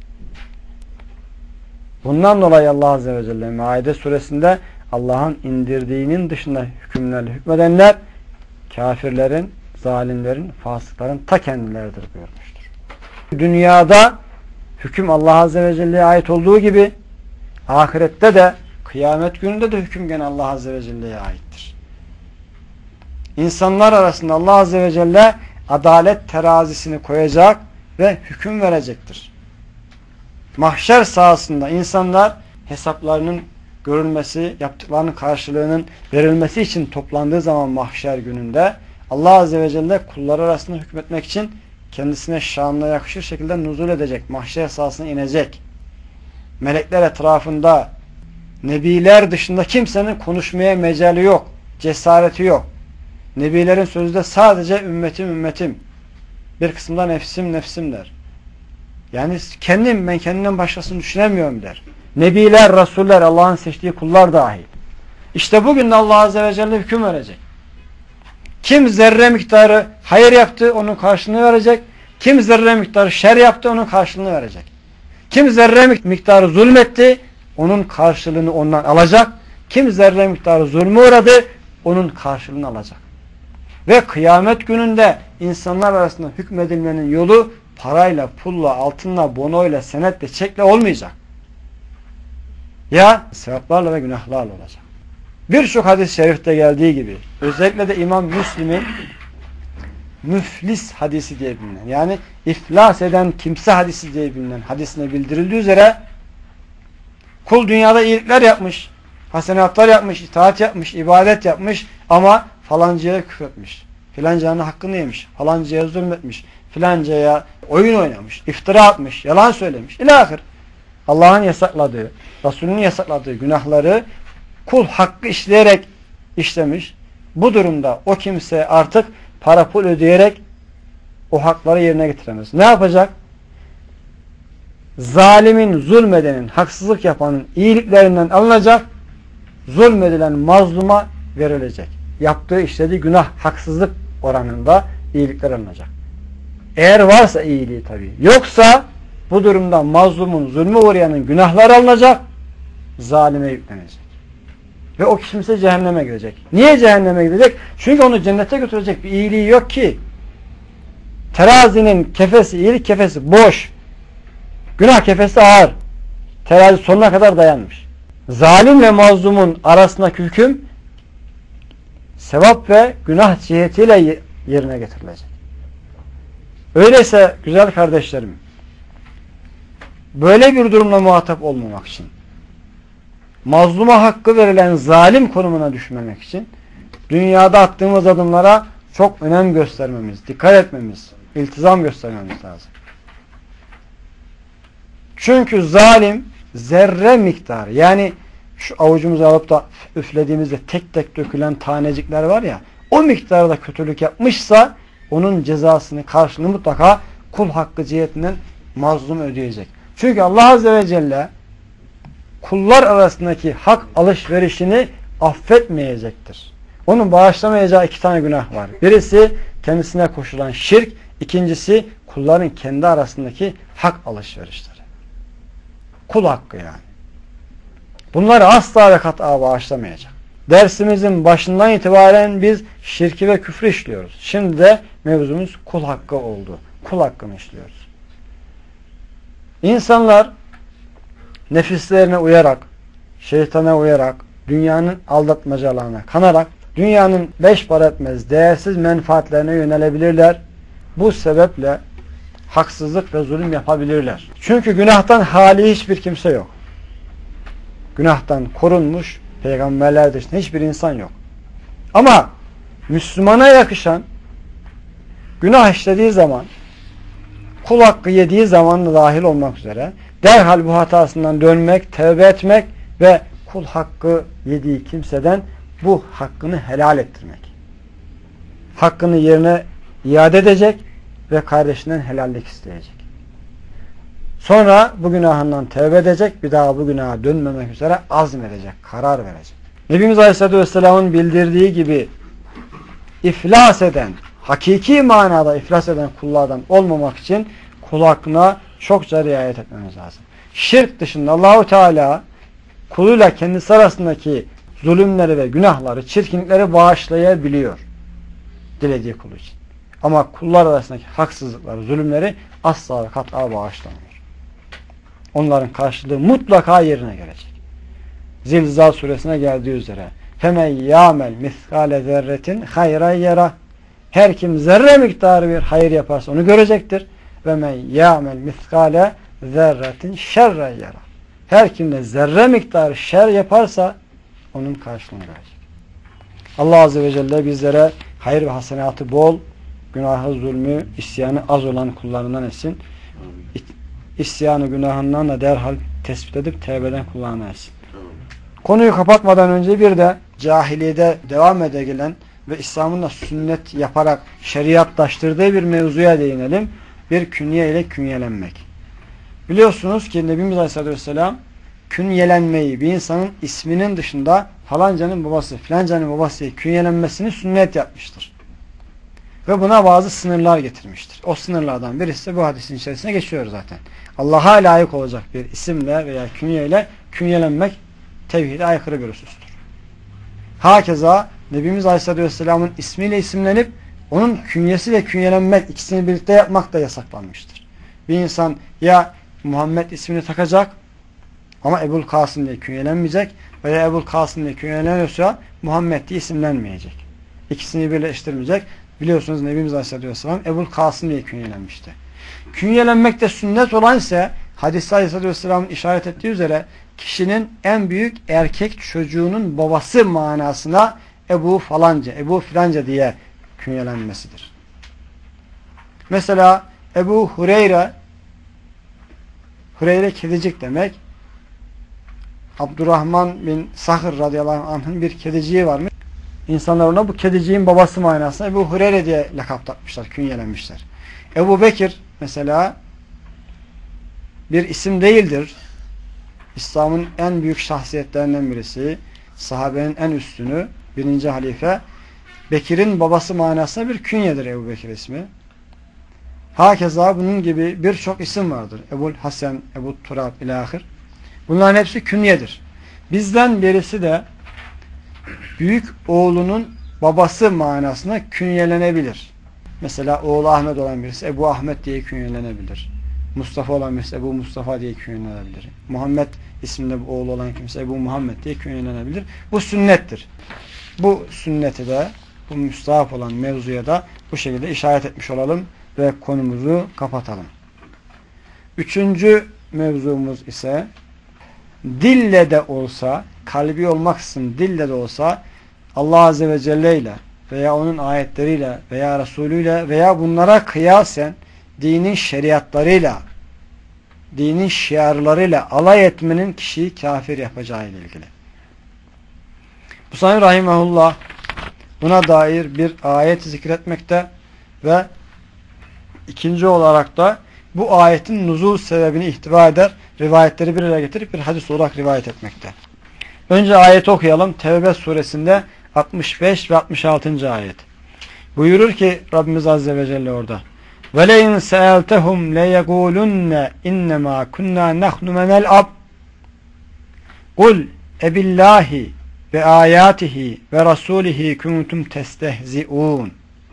[SPEAKER 1] Bundan dolayı Allah Azze ve Celle Maide suresinde Allah'ın indirdiğinin dışında hükümlerle hükmedenler kafirlerin, zalimlerin, fasıkların ta kendileridir buyurmuştur. Dünyada hüküm Allah Azze ve Celle'ye ait olduğu gibi ahirette de kıyamet gününde de hüküm gene Allah Azze ve Celle'ye aittir. İnsanlar arasında Allah Azze ve Celle adalet terazisini koyacak ve hüküm verecektir. Mahşer sahasında insanlar hesaplarının görülmesi, yaptıklarının karşılığının verilmesi için toplandığı zaman mahşer gününde Allah Azze ve Celle kullar arasında hükmetmek için kendisine şanına yakışır şekilde nuzul edecek. Mahşer sahasına inecek. Melekler etrafında, nebiler dışında kimsenin konuşmaya mecali yok. Cesareti yok. Nebilerin sözü de sadece ümmetim ümmetim. Bir kısımda nefsim nefsim der. Yani ben kendimden başkasını düşünemiyorum der. Nebiler, Resuller, Allah'ın seçtiği kullar dahil. İşte bugün de Allah Azze ve Celle hüküm verecek. Kim zerre miktarı hayır yaptı, onun karşılığını verecek. Kim zerre miktarı şer yaptı, onun karşılığını verecek. Kim zerre miktarı zulmetti, onun karşılığını ondan alacak. Kim zerre miktarı zulmü uğradı, onun karşılığını alacak. Ve kıyamet gününde insanlar arasında hükmedilmenin yolu parayla, pulla, altınla, bonoyla, senetle, çekle olmayacak. Ya sevaplarla ve günahlarla olacak. Birçok hadis-i şerifte geldiği gibi, özellikle de İmam Müslim'in müflis hadisi diye bilinen, yani iflas eden kimse hadisi diye bilinen hadisine bildirildiği üzere, kul dünyada iyilikler yapmış, hasenatlar yapmış, itaat yapmış, ibadet yapmış ama falancaya küfretmiş, filancanın hakkını yemiş, falancaya zulmetmiş, filancaya oyun oynamış, iftira atmış, yalan söylemiş, ilahir. Allah'ın yasakladığı, Resulünün yasakladığı günahları kul hakkı işleyerek işlemiş. Bu durumda o kimse artık para pul ödeyerek o hakları yerine getiremez. Ne yapacak? Zalimin, zulmedenin, haksızlık yapanın iyiliklerinden alınacak, zulmedilen mazluma verilecek. Yaptığı, işlediği günah, haksızlık oranında iyilikler alınacak. Eğer varsa iyiliği tabii. Yoksa bu durumda mazlumun, zulmü uğrayanın günahları alınacak, zalime yüklenecek. Ve o kimse cehenneme gidecek. Niye cehenneme gidecek? Çünkü onu cennete götürecek bir iyiliği yok ki. Terazinin kefesi, iyilik kefesi boş. Günah kefesi ağır. Terazi sonuna kadar dayanmış. Zalim ve mazlumun arasındaki hüküm sevap ve günah cihetiyle yerine getirilecek. Öyleyse güzel kardeşlerim, böyle bir durumla muhatap olmamak için, mazluma hakkı verilen zalim konumuna düşmemek için dünyada attığımız adımlara çok önem göstermemiz, dikkat etmemiz, iltizam göstermemiz lazım. Çünkü zalim zerre miktarı, yani şu avucumuzu alıp da üflediğimizde tek tek dökülen tanecikler var ya, o miktarda kötülük yapmışsa onun cezasını, karşılığını mutlaka kul hakkı cihetinden mazlum ödeyecek. Çünkü Allah Azze ve Celle kullar arasındaki hak alışverişini affetmeyecektir. Onun bağışlamayacağı iki tane günah var. Birisi kendisine koşulan şirk, ikincisi kulların kendi arasındaki hak alışverişleri. Kul hakkı yani. Bunları asla ve kat'a bağışlamayacak. Dersimizin başından itibaren biz şirki ve küfrü işliyoruz. Şimdi de mevzumuz kul hakkı oldu. Kul hakkını işliyoruz. İnsanlar nefislerine uyarak, şeytana uyarak, dünyanın aldatmacalarına kanarak, dünyanın beş para etmez, değersiz menfaatlerine yönelebilirler. Bu sebeple haksızlık ve zulüm yapabilirler. Çünkü günahtan hali hiçbir kimse yok. Günahtan korunmuş peygamberler dışında hiçbir insan yok. Ama Müslümana yakışan günah işlediği zaman, kul hakkı yediği zaman da dahil olmak üzere derhal bu hatasından dönmek, tevbe etmek ve kul hakkı yediği kimseden bu hakkını helal ettirmek. Hakkını yerine iade edecek ve kardeşinden helallik isteyecek. Sonra bu günahından tevbe edecek, bir daha bu günaha dönmemek üzere azmedecek, karar verecek. Nebimiz Aleyhisselatü Vesselam'ın bildirdiği gibi iflas eden, hakiki manada iflas eden kullardan olmamak için kul hakkına çokça riayet etmemiz lazım. Şirk dışında Allahu Teala kuluyla kendisi arasındaki zulümleri ve günahları, çirkinlikleri bağışlayabiliyor. Dilediği kulu için. Ama kullar arasındaki haksızlıkları, zulümleri asla ve kat'a bağışlamıyor. Onların karşılığı mutlaka yerine gelecek. Zilzal suresine geldiği üzere فَمَنْ يَعْمَلْ مِثْقَالَ ذَرَّةٍ خَيْرًا يَرَهُ. Her kim zerre miktarı bir hayır yaparsa onu görecektir. وَمَنْ يَعْمَلْ مِثْقَالَ ذَرَّةٍ شَرًّا يَرَهُ. Her kim de zerre miktarı şer yaparsa onun karşılığını verecek. Allah Azze ve Celle bizlere hayır ve hasenatı bol, günahı, zulmü, isyanı az olan kullarından etsin. İsyanı, günahından da derhal tespit edip tevbeden kullarına etsin. Konuyu kapatmadan önce bir de cahiliyede devam edebilen ve İslam'ın da sünnet yaparak şeriatlaştırdığı bir mevzuya değinelim. Bir künye ile künyelenmek. Biliyorsunuz ki Nebimiz Aleyhisselatü Vesselam künyelenmeyi, bir insanın isminin dışında falancanın babası, filancanın babası künyelenmesini sünnet yapmıştır. Ve buna bazı sınırlar getirmiştir. O sınırlardan birisi de bu hadisin içerisine geçiyor zaten. Allah'a layık olacak bir isimle veya künyeyle künyelenmek tevhide aykırı bir husustur. Hakeza Nebimiz Aleyhisselatü Vesselam'ın ismiyle isimlenip onun künyesi ve künyelenmek, ikisini birlikte yapmak da yasaklanmıştır. Bir insan ya Muhammed ismini takacak ama Ebul Kasım diye künyelenmeyecek veya Ebul Kasım diye künyeleniyorsa Muhammed diye isimlenmeyecek. İkisini birleştirmeyecek. Biliyorsunuz Nebimiz Aleyhisselatü Vesselam Ebul Kasım diye künyelenmişti. Künyelenmekte sünnet olan ise hadis-i Aleyhisselatü Vesselam'ın işaret ettiği üzere kişinin en büyük erkek çocuğunun babası manasına Ebu falanca, Ebu filanca diye künyelenmesidir. Mesela Ebu Hureyre, Hureyre kedicik demek. Abdurrahman bin Sahr radıyallahu anh'ın bir kediciği varmış. İnsanlar ona bu kediciğin babası manasına Ebu Hureyre diye lakap takmışlar, künyelenmişler. Ebu Bekir mesela bir isim değildir. İslam'ın en büyük şahsiyetlerinden birisi, sahabenin en üstünü, birinci halife. Bekir'in babası manasına bir künyedir Ebu Bekir ismi. Hakeza bunun gibi birçok isim vardır. Ebul Hasan, Ebu Turab ilahir. Bunların hepsi künyedir. Bizden birisi de büyük oğlunun babası manasına künyelenebilir. Mesela oğlu Ahmet olan birisi Ebu Ahmet diye künyelenebilir. Mustafa olan birisi Ebu Mustafa diye künyelenebilir. Muhammed isminde bu oğlu olan kimse Ebu Muhammed diye künyelenebilir. Bu sünnettir. Bu sünneti de, bu müstahap olan mevzuya da bu şekilde işaret etmiş olalım ve konumuzu kapatalım. Üçüncü mevzumuz ise dille de olsa, kalbi olmaksızın dille de olsa Allah Azze ve Celle ile veya onun ayetleriyle veya Resulüyle veya bunlara kıyasen dinin şeriatlarıyla, dinin şiarlarıyla alay etmenin kişiyi kafir yapacağı ile ilgili. Busayri Rahimahullah buna dair bir ayet zikretmekte ve ikinci olarak da bu ayetin nuzul sebebini ihtiva eder, rivayetleri bir araya getirip bir hadis olarak rivayet etmekte. Önce ayeti okuyalım. Tevbe suresinde 65 ve 66. ayet. Buyurur ki Rabbimiz Azze ve Celle orada. وَلَيْنْ سَأَلْتَهُمْ لَيَقُولُنَّ اِنَّمَا كُنَّا نَحْنُ مَنَ الْأَبْ قُلْ اَبِاللّٰهِ وَآيَاتِهِ وَرَسُولِهِ كُنْتُمْ تَسْتَهْزِئُونَ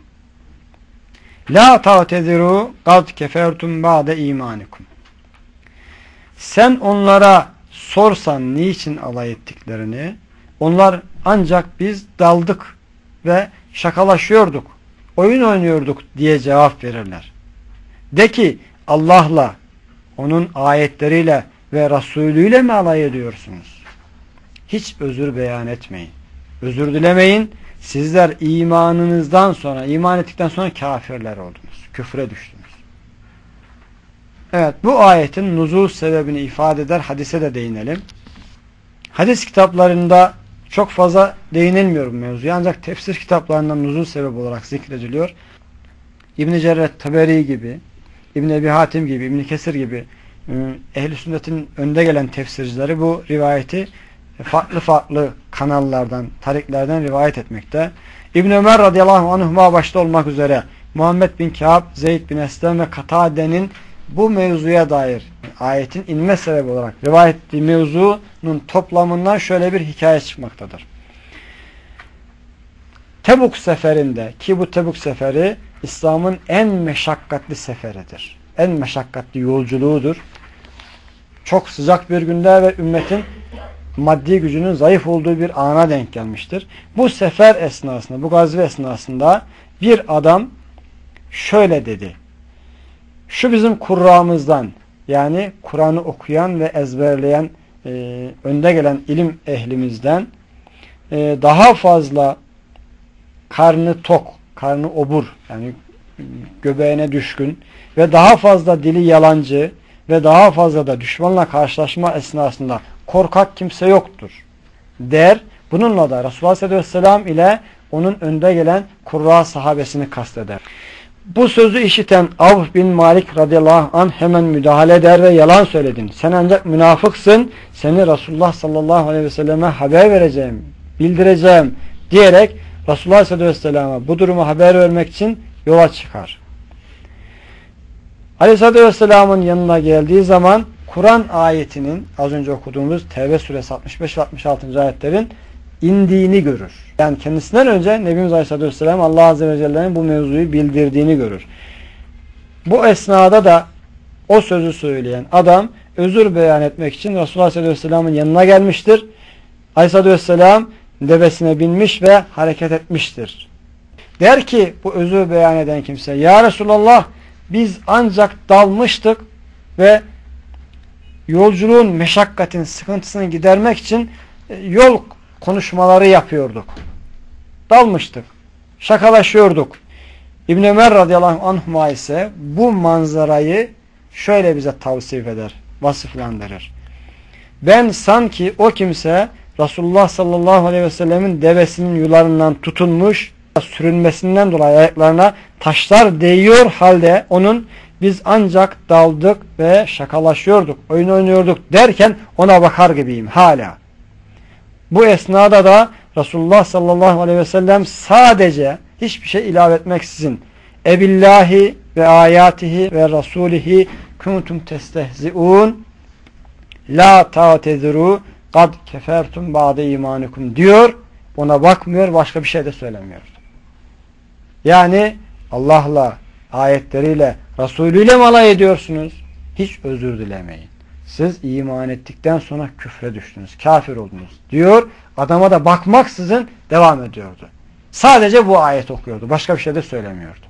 [SPEAKER 1] لَا تَعْتَذِرُوا قَدْ كَفَرْتُمْ بَعْدَ اِيمَانِكُمْ. Sen onlara sorsan niçin alay ettiklerini, onlar ancak biz daldık ve şakalaşıyorduk, oyun oynuyorduk diye cevap verirler. De ki Allah'la, onun ayetleriyle ve Resulüyle mi alay ediyorsunuz? Hiç özür beyan etmeyin. Özür dilemeyin. Sizler imanınızdan sonra, iman ettikten sonra kafirler oldunuz. Küfre düştünüz. Evet, bu ayetin nuzul sebebini ifade eder. Hadise de değinelim. Hadis kitaplarında çok fazla değinilmiyor bu mevzuya. Ancak tefsir kitaplarından nuzul sebebi olarak zikrediliyor. İbn-i Cerret Taberi gibi, İbn-i Ebi Hatim gibi, İbn-i Kesir gibi ehl-i sünnetin önde gelen tefsircileri bu rivayeti farklı farklı kanallardan, tariklerden rivayet etmekte. İbn Ömer radıyallahu anhuma başta olmak üzere Muhammed bin Kâb, Zeyd bin Eslem ve Katade'nin bu mevzuya dair ayetin inme sebebi olarak rivayet ettiği mevzunun toplamından şöyle bir hikaye çıkmaktadır. Tebuk seferinde, ki bu Tebuk seferi İslam'ın en meşakkatli seferidir. En meşakkatli yolculuğudur. Çok sıcak bir günde ve ümmetin maddi gücünün zayıf olduğu bir ana denk gelmiştir. Bu sefer esnasında, bu gazve esnasında bir adam şöyle dedi. Şu bizim kurramızdan, yani Kur'an'ı okuyan ve ezberleyen önde gelen ilim ehlimizden daha fazla karnı tok, karnı obur, yani göbeğine düşkün ve daha fazla dili yalancı ve daha fazla da düşmanla karşılaşma esnasında korkak kimse yoktur der. Bununla da Resulullah sallallahu aleyhi ve sellem ile onun önde gelen kurra sahabesini kasteder. Bu sözü işiten Avf bin Malik radıyallahu anh hemen müdahale eder ve yalan söyledin. Sen ancak münafıksın. Seni Resulullah sallallahu aleyhi ve selleme haber vereceğim, bildireceğim diyerek Resulullah sallallahu aleyhi ve selleme bu durumu haber vermek için yola çıkar. Aleyhisselatü Vesselam'ın yanına geldiği zaman Kur'an ayetinin az önce okuduğumuz Tevbe suresi 65 ve 66. ayetlerin indiğini görür. Yani kendisinden önce Nebimiz Aleyhisselatü Vesselam Allah Azze ve Celle'nin bu mevzuyu bildirdiğini görür. Bu esnada da o sözü söyleyen adam özür beyan etmek için Resulullah Aleyhisselatü Vesselam'ın yanına gelmiştir. Aleyhisselatü Vesselam devesine binmiş ve hareket etmiştir. Der ki bu özür beyan eden kimse, ya Resulallah, biz ancak dalmıştık ve yolculuğun meşakkatin, sıkıntısını gidermek için yol konuşmaları yapıyorduk. Dalmıştık, şakalaşıyorduk. İbn Ömer radıyallahu anhuma ise bu manzarayı şöyle bize tavsif eder, vasıflandırır. Ben sanki o kimse Resulullah sallallahu aleyhi ve sellemin devesinin yularından tutunmuş, sürünmesinden dolayı ayaklarına taşlar değiyor halde onun biz ancak daldık ve şakalaşıyorduk, oyun oynuyorduk derken ona bakar gibiyim hala. Bu esnada da Resulullah sallallahu aleyhi ve sellem sadece hiçbir şey ilave etmeksizin Ebillahi ve ayatihi ve rasulihi kuntum testehzi'un la ta'tezuru kad kefertum ba'de imanikum diyor. Ona bakmıyor, başka bir şey de söylemiyor. Yani Allah'la, ayetleriyle, Resulüyle mi alay ediyorsunuz? Hiç özür dilemeyin. Siz iman ettikten sonra küfre düştünüz, kafir oldunuz diyor. Adama da bakmaksızın devam ediyordu. Sadece bu ayet okuyordu. Başka bir şey de söylemiyordu.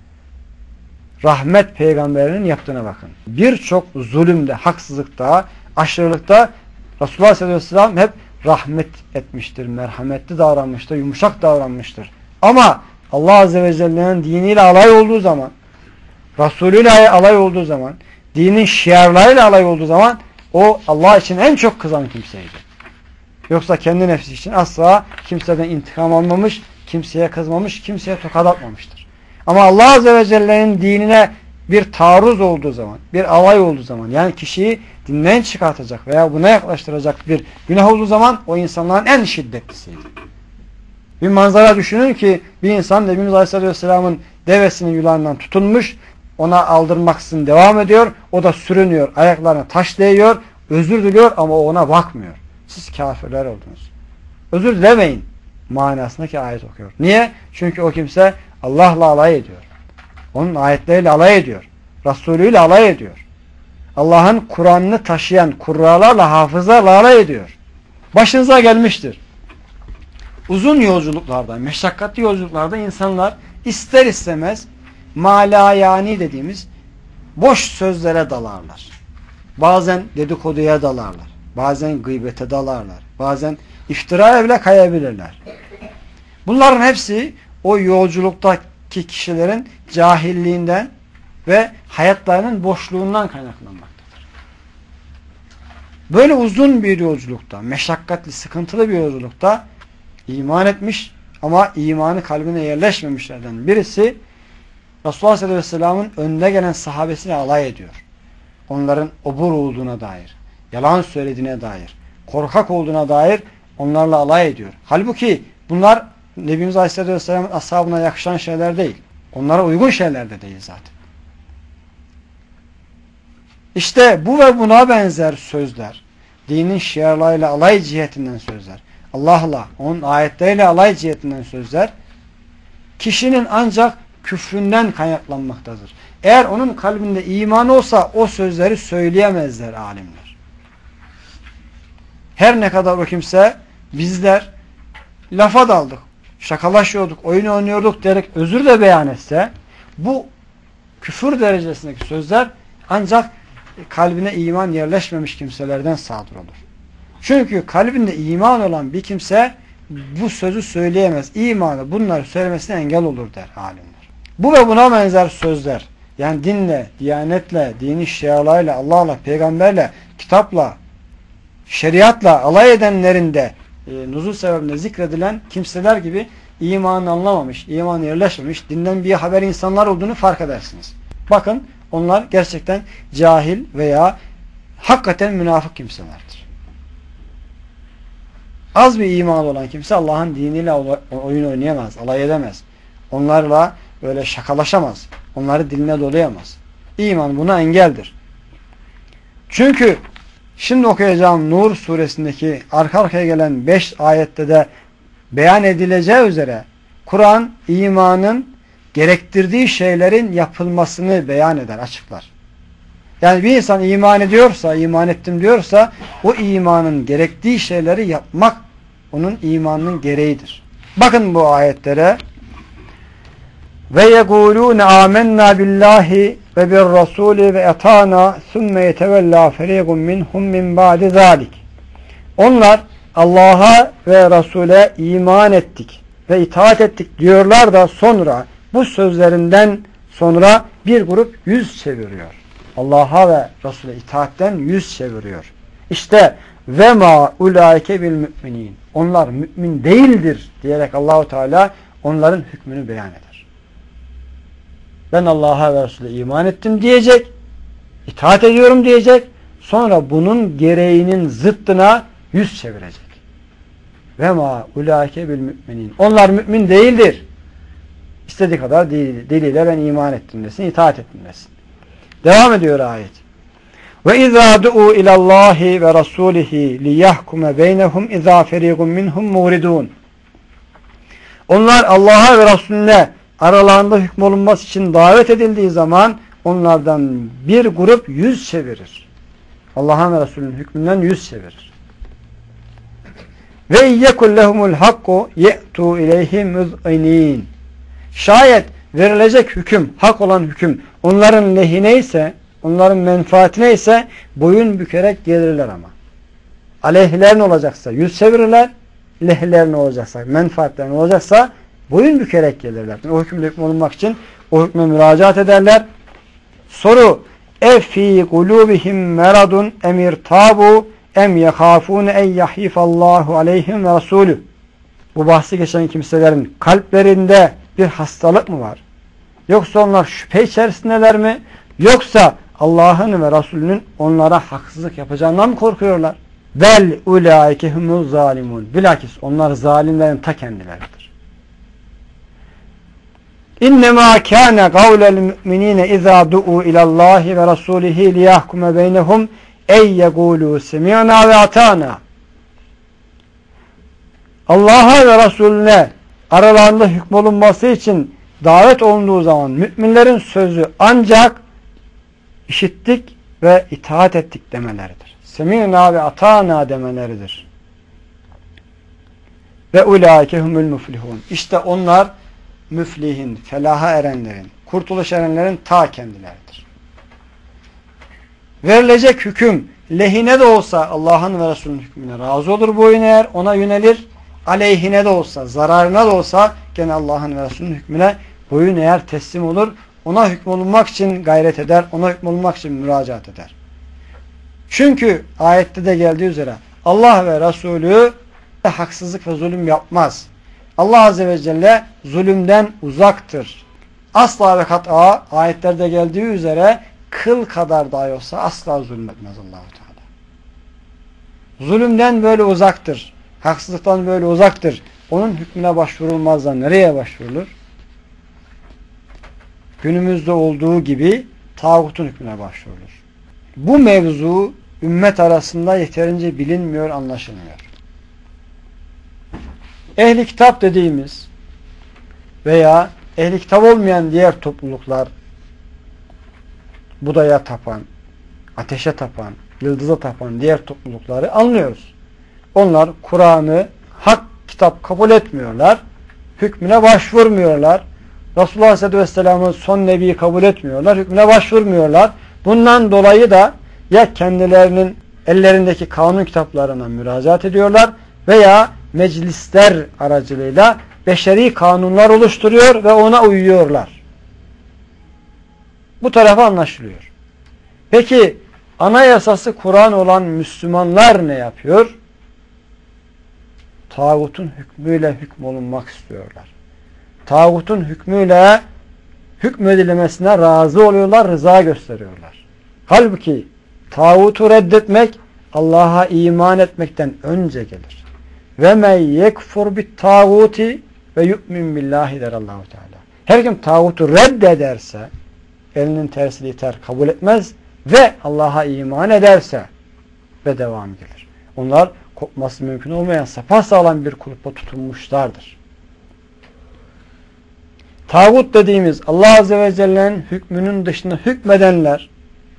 [SPEAKER 1] Rahmet peygamberinin yaptığına bakın. Birçok zulümde, haksızlıkta, aşırılıkta Resulullah sallallahu aleyhi ve sellem hep rahmet etmiştir, merhametli davranmıştır, yumuşak davranmıştır. Ama Allah Azze ve Celle'nin diniyle alay olduğu zaman, Resulüyle alay olduğu zaman, dinin şiarlarıyla alay olduğu zaman o Allah için en çok kızan kimseydi. Yoksa kendi nefsi için asla kimseden intikam almamış, kimseye kızmamış, kimseye tokat atmamıştır. Ama Allah Azze ve Celle'nin dinine bir taarruz olduğu zaman, bir alay olduğu zaman, yani kişiyi dinden çıkartacak veya buna yaklaştıracak bir günah olduğu zaman o insanların en şiddetlisiydi. Bir manzara düşünün ki bir insan Nebimiz Aleyhisselatü Vesselam'ın devesinin yularından tutunmuş, ona aldırmaksızın devam ediyor, o da sürünüyor, ayaklarına taş değiyor, özür diliyor ama o ona bakmıyor. Siz kafirler oldunuz. Özür dilemeyin manasındaki ayet okuyor. Niye? Çünkü o kimse Allah'la alay ediyor. Onun ayetleriyle alay ediyor. Resulüyle alay ediyor. Allah'ın Kur'an'ını taşıyan kurralarla, hafızlarla alay ediyor. Başınıza gelmiştir. Uzun yolculuklarda, meşakkatli yolculuklarda insanlar ister istemez malayani dediğimiz boş sözlere dalarlar. Bazen dedikoduya dalarlar. Bazen gıybete dalarlar. Bazen iftiraya bile kayabilirler. Bunların hepsi o yolculuktaki kişilerin cahilliğinden ve hayatlarının boşluğundan kaynaklanmaktadır. Böyle uzun bir yolculukta, meşakkatli, sıkıntılı bir yolculukta iman etmiş ama imanı kalbine yerleşmemişlerden birisi Resulullah sallallahu aleyhi ve sellem'in önüne gelen sahabesiyle alay ediyor. Onların obur olduğuna dair, yalan söylediğine dair, korkak olduğuna dair onlarla alay ediyor. Halbuki bunlar Nebimiz Aleyhisselatü Vesselam'ın ashabına yakışan şeyler değil. Onlara uygun şeyler de değil zaten. İşte bu ve buna benzer sözler, dinin şiarlarıyla alay cihetinden sözler, Allah'la, onun ayetleriyle alay cihetinden sözler, kişinin ancak küfründen kaynaklanmaktadır. Eğer onun kalbinde iman olsa o sözleri söyleyemezler alimler. Her ne kadar o kimse bizler lafa daldık, şakalaşıyorduk, oyun oynuyorduk diyerek özür de beyan etse bu küfür derecesindeki sözler ancak kalbine iman yerleşmemiş kimselerden sadır olur. Çünkü kalbinde iman olan bir kimse bu sözü söyleyemez. İmanı bunları söylemesine engel olur der alimler. Bu ve buna benzer sözler, yani dinle, diyanetle, dini şiarlarıyla, Allah'la, peygamberle, kitapla, şeriatla alay edenlerin de nuzul sebebinde zikredilen kimseler gibi imanı anlamamış, imanı yerleşmemiş, dinden bir haber insanlar olduğunu fark edersiniz. Bakın onlar gerçekten cahil veya hakikaten münafık kimselerdir. Az bir iman olan kimse Allah'ın diniyle oyun oynayamaz, alay edemez. Onlarla öyle şakalaşamaz. Onları diline dolayamaz. İman buna engeldir. Çünkü şimdi okuyacağım Nur suresindeki arka arkaya gelen 5 ayette de beyan edileceği üzere Kur'an imanın gerektirdiği şeylerin yapılmasını beyan eder, açıklar. Yani bir insan iman ediyorsa, iman ettim diyorsa o imanın gerektiği şeyleri yapmak onun imanının gereğidir. Bakın bu ayetlere. Ve yekulûne âmennâ billâhi ve bir rasûli ve etâna sümme yetevellâ ferîgum minhum min ba'di zâlik. Onlar Allah'a ve Resul'e iman ettik ve itaat ettik diyorlar da sonra bu sözlerinden sonra bir grup yüz çeviriyor. Allah'a ve Resul'e itaatten yüz çeviriyor. İşte ve ma ulaike bil müminin. Onlar mümin değildir diyerek Allahu Teala onların hükmünü beyan eder. Ben Allah'a ve Resul'e iman ettim diyecek, itaat ediyorum diyecek, sonra bunun gereğinin zıttına yüz çevirecek. Ve ma ulaike bil müminin. Onlar mümin değildir. İstediği kadar diliyle ben iman ettim desin, itaat ettim desin. Devam ediyor ayet. Ve izâ du'u ilallâhi ve rasûlihi liyahkume beynehum izâ ferîgum minhum muğridûn. Onlar Allah'a ve Resulüne aralarında hükmolunması için davet edildiği zaman onlardan bir grup yüz çevirir. Allah'a ve Resulünün hükmünden yüz çevirir. Ve iyyekul lehumul hakku ye'tu ileyhi muz'inin. Şayet verilecek hüküm, hak olan hüküm onların lehine ise, onların menfaatine ise boyun bükerek gelirler ama. Aleyhlerine olacaksa yüz çevirirler, lehlerine olacaksa, menfaatlerine olacaksa boyun bükerek gelirler. O hükümde hüküm olunmak için o hükme müracaat ederler. Soru: Efi kulubihim meradun emir tabu em yehafune en yahifallahu aleyhim ve rasulü. Bu bahsi geçen kimselerin kalplerinde bir hastalık mı var? Yoksa onlar şüphe içerisindeler mi? Yoksa Allah'ın ve Resulünün onlara haksızlık yapacağından mı korkuyorlar? Bel ulaike humuz zalimun. Bilakis onlar zalimlerin ta kendileridir. İnnemâ kâne kavlel mü'minîne izâ du'u ilallâhi ve rasûlihi liyahkume beynehum ey yegûlû semi'nâ ve atâna. Allah'a ve Resulüne aralarında hükmolunması için davet olunduğu zaman müminlerin sözü ancak işittik ve itaat ettik demeleridir. Semi'nâ ve atâna demeleridir. Ve ulâike humul muflihûn. İşte onlar müflihin, felaha erenlerin, kurtuluş erenlerin ta kendileridir. Verilecek hüküm lehine de olsa Allah'ın ve Resulünün hükmüne razı olur, boyun eğer, ona yönelir. Aleyhine de olsa, zararına da olsa gene Allah'ın ve Resulünün hükmüne boyun eğer, teslim olur. Ona hükmolunmak için gayret eder, ona hükmolunmak için müracaat eder. Çünkü ayette de geldiği üzere Allah ve Resulü haksızlık ve zulüm yapmaz. Allah Azze ve Celle zulümden uzaktır. Asla ve kat'a ayetlerde geldiği üzere kıl kadar dahi olsa asla zulmetmez Allah-u Teala. Zulümden böyle uzaktır. Haksızlıktan böyle uzaktır. Onun hükmüne başvurulmaz da nereye başvurulur? Günümüzde olduğu gibi tağutun hükmüne başvurulur. Bu mevzu ümmet arasında yeterince bilinmiyor, anlaşılmıyor. Ehli kitap dediğimiz veya ehli kitap olmayan diğer topluluklar, budaya tapan, ateşe tapan, yıldıza tapan diğer toplulukları anlıyoruz. Onlar Kur'an'ı hak kitap kabul etmiyorlar, hükmüne başvurmuyorlar. Resulullah Aleyhisselatü Vesselam'ın son nebiyi kabul etmiyorlar, hükmüne başvurmuyorlar. Bundan dolayı da ya kendilerinin ellerindeki kanun kitaplarına müracaat ediyorlar veya meclisler aracılığıyla beşeri kanunlar oluşturuyor ve ona uyuyorlar. Bu tarafa anlaşılıyor. Peki anayasası Kur'an olan Müslümanlar ne yapıyor? Tağutun hükmüyle hükmolunmak istiyorlar. Tağutun hükmüyle hükmedilemesine razı oluyorlar, rıza gösteriyorlar. Halbuki tağutu reddetmek Allah'a iman etmekten önce gelir. Ve men yekfur bit tağuti ve yu'min billahi der Allah-u Teala. Her kim tağutu reddederse, elinin tersiyle iter, kabul etmez ve Allah'a iman ederse ve devam gelir. Onlar kopması mümkün olmayan sapasağlam bir kulüpe tutunmuşlardır. Tağut dediğimiz Allah Azze ve Celle'nin hükmünün dışında hükmedenler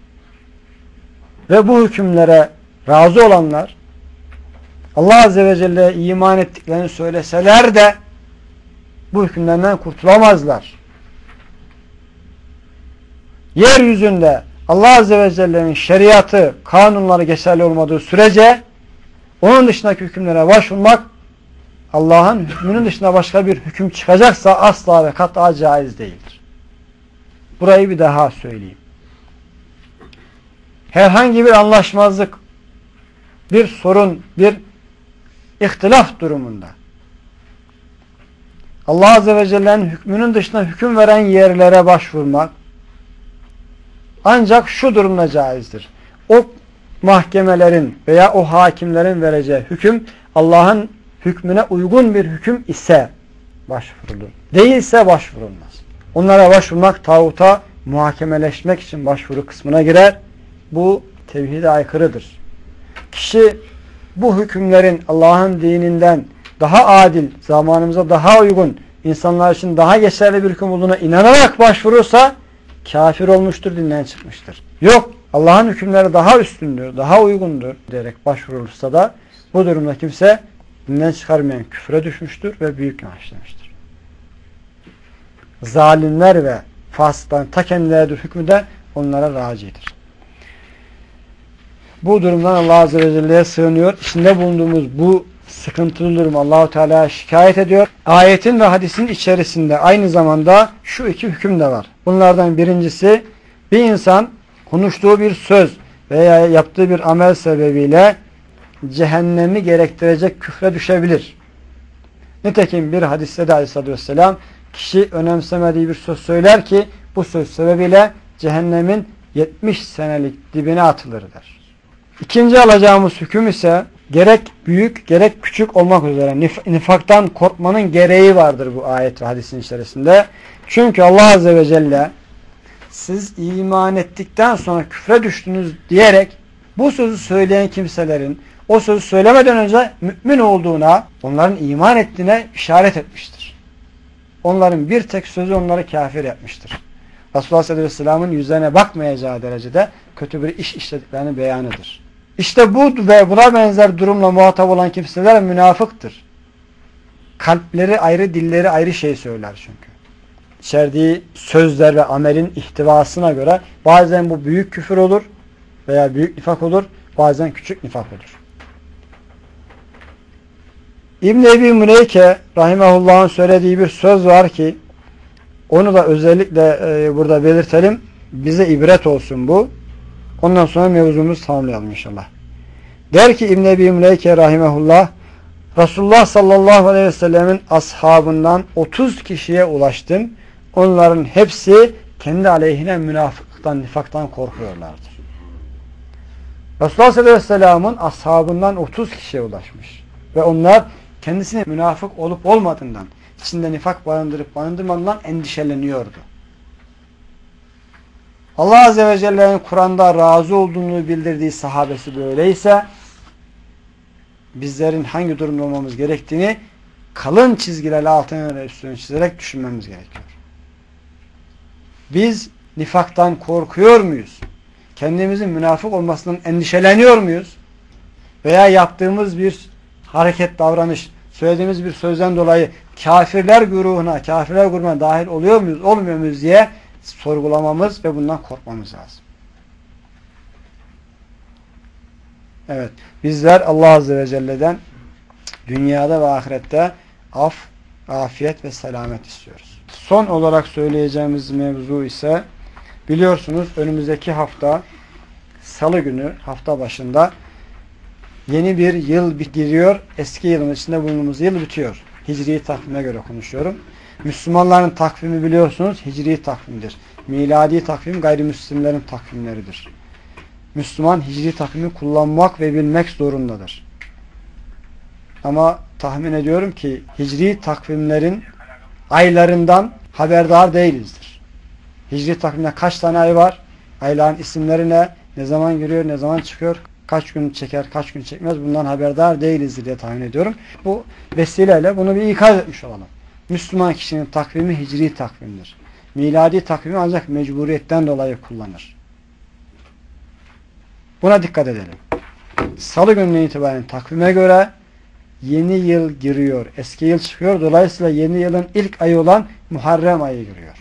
[SPEAKER 1] ve bu hükümlere razı olanlar, Allah Azze ve Celle'ye iman ettiklerini söyleseler de bu hükümlerden kurtulamazlar. Yeryüzünde Allah Azze ve Celle'nin şeriatı, kanunları geçerli olmadığı sürece onun dışındaki hükümlere başvurmak, Allah'ın hükmünün dışında başka bir hüküm çıkacaksa asla ve kat'a caiz değildir. Burayı bir daha söyleyeyim. Herhangi bir anlaşmazlık, bir sorun, bir ihtilaf durumunda Allah Azze ve Celle'nin hükmünün dışında hüküm veren yerlere başvurmak ancak şu durumda caizdir. O mahkemelerin veya o hakimlerin vereceği hüküm Allah'ın hükmüne uygun bir hüküm ise başvurulur. Değilse başvurulmaz. Onlara başvurmak tağuta muhakemeleşmek için başvuru kısmına girer. Bu tevhide aykırıdır. Kişi bu hükümlerin Allah'ın dininden daha adil, zamanımıza daha uygun, insanlar için daha geçerli bir hüküm olduğuna inanarak başvurursa kafir olmuştur, dinden çıkmıştır. Yok, Allah'ın hükümleri daha üstündür, daha uygundur diyerek başvurulursa da bu durumda kimse dinden çıkarmayan küfre düşmüştür ve büyük günah işlemiştir. Zalimler ve fasıkların ta kendileridir hükmü de onlara racidir. Bu durumdan Allah Azze ve Celle'ye sığınıyor. İçinde bulunduğumuz bu sıkıntılı durum Allah-u Teala'ya şikayet ediyor. Ayetin ve hadisin içerisinde aynı zamanda şu iki hüküm de var. Bunlardan birincisi, bir insan konuştuğu bir söz veya yaptığı bir amel sebebiyle cehennemi gerektirecek küfre düşebilir. Nitekim bir hadiste de Aleyhisselatü Vesselam, kişi önemsemediği bir söz söyler ki bu söz sebebiyle cehennemin 70 senelik dibine atılır der. İkinci alacağımız hüküm ise gerek büyük gerek küçük olmak üzere nifaktan korkmanın gereği vardır bu ayet ve hadisin içerisinde. Çünkü Allah Azze ve Celle siz iman ettikten sonra küfre düştünüz diyerek bu sözü söyleyen kimselerin o sözü söylemeden önce mümin olduğuna, onların iman ettiğine işaret etmiştir. Onların bir tek sözü onları kafir yapmıştır. Resulullah sallallahu aleyhi ve sellem'in yüzlerine bakmayacağı derecede kötü bir iş işlediklerini beyanıdır. İşte bu ve buna benzer durumla muhatap olan kimseler münafıktır. Kalpleri ayrı, dilleri ayrı şey söyler çünkü. İçerdiği sözler ve amelin ihtivasına göre bazen bu büyük küfür olur veya büyük nifak olur, bazen küçük nifak olur. İbn-i Ebi Müleyke rahimehullah'ın söylediği bir söz var ki onu da özellikle burada belirtelim. Bize ibret olsun bu. Ondan sonra mevzumuzu tamamlayalım inşallah. Der ki İbn-i Ebi Müleyke rahimehullah, Resulullah sallallahu aleyhi ve sellemin ashabından 30 kişiye ulaştım. Onların hepsi kendi aleyhine münafıklıktan, nifaktan korkuyorlardır. Resulullah sallallahu aleyhi ve sellem'in ashabından 30 kişiye ulaşmış. Ve onlar kendisine münafık olup olmadığından, içinde nifak barındırıp barındırmadığından endişeleniyordu. Allah Azze ve Celle'nin Kur'an'da razı olduğunu bildirdiği sahabesi böyleyse bizlerin hangi durumda olmamız gerektiğini kalın çizgilerle altına ve üstüne çizerek düşünmemiz gerekiyor. Biz nifaktan korkuyor muyuz? Kendimizin münafık olmasından endişeleniyor muyuz? Veya yaptığımız bir hareket, davranış, söylediğimiz bir sözden dolayı kafirler grubuna, kafirler grubuna dahil oluyor muyuz, olmuyor muyuz diye sorgulamamız ve bundan korkmamız lazım. Evet, bizler Allah Azze ve Celle'den dünyada ve ahirette afiyet ve selamet istiyoruz. Son olarak söyleyeceğimiz mevzu ise biliyorsunuz önümüzdeki hafta Salı günü hafta başında yeni bir yıl giriyor. Eski yılın içinde bulunduğumuz yıl bitiyor. Hicri takvime göre konuşuyorum. Müslümanların takvimi biliyorsunuz hicri takvimdir. Miladi takvim gayrimüslimlerin takvimleridir. Müslüman hicri takvimi kullanmak ve bilmek zorundadır. Ama tahmin ediyorum ki hicri takvimlerin aylarından haberdar değilizdir. Hicri takvimde kaç tane ay var? Ayların isimleri ne zaman giriyor, ne zaman çıkıyor, kaç gün çeker, kaç gün çekmez, bundan haberdar değilizdir diye tahmin ediyorum. Bu vesileyle bunu bir ikaz etmiş olalım. Müslüman kişinin takvimi hicri takvimdir. Miladi takvimi ancak mecburiyetten dolayı kullanır. Buna dikkat edelim. Salı gününe itibaren takvime göre yeni yıl giriyor. Eski yıl çıkıyor. Dolayısıyla yeni yılın ilk ayı olan Muharrem ayı giriyor.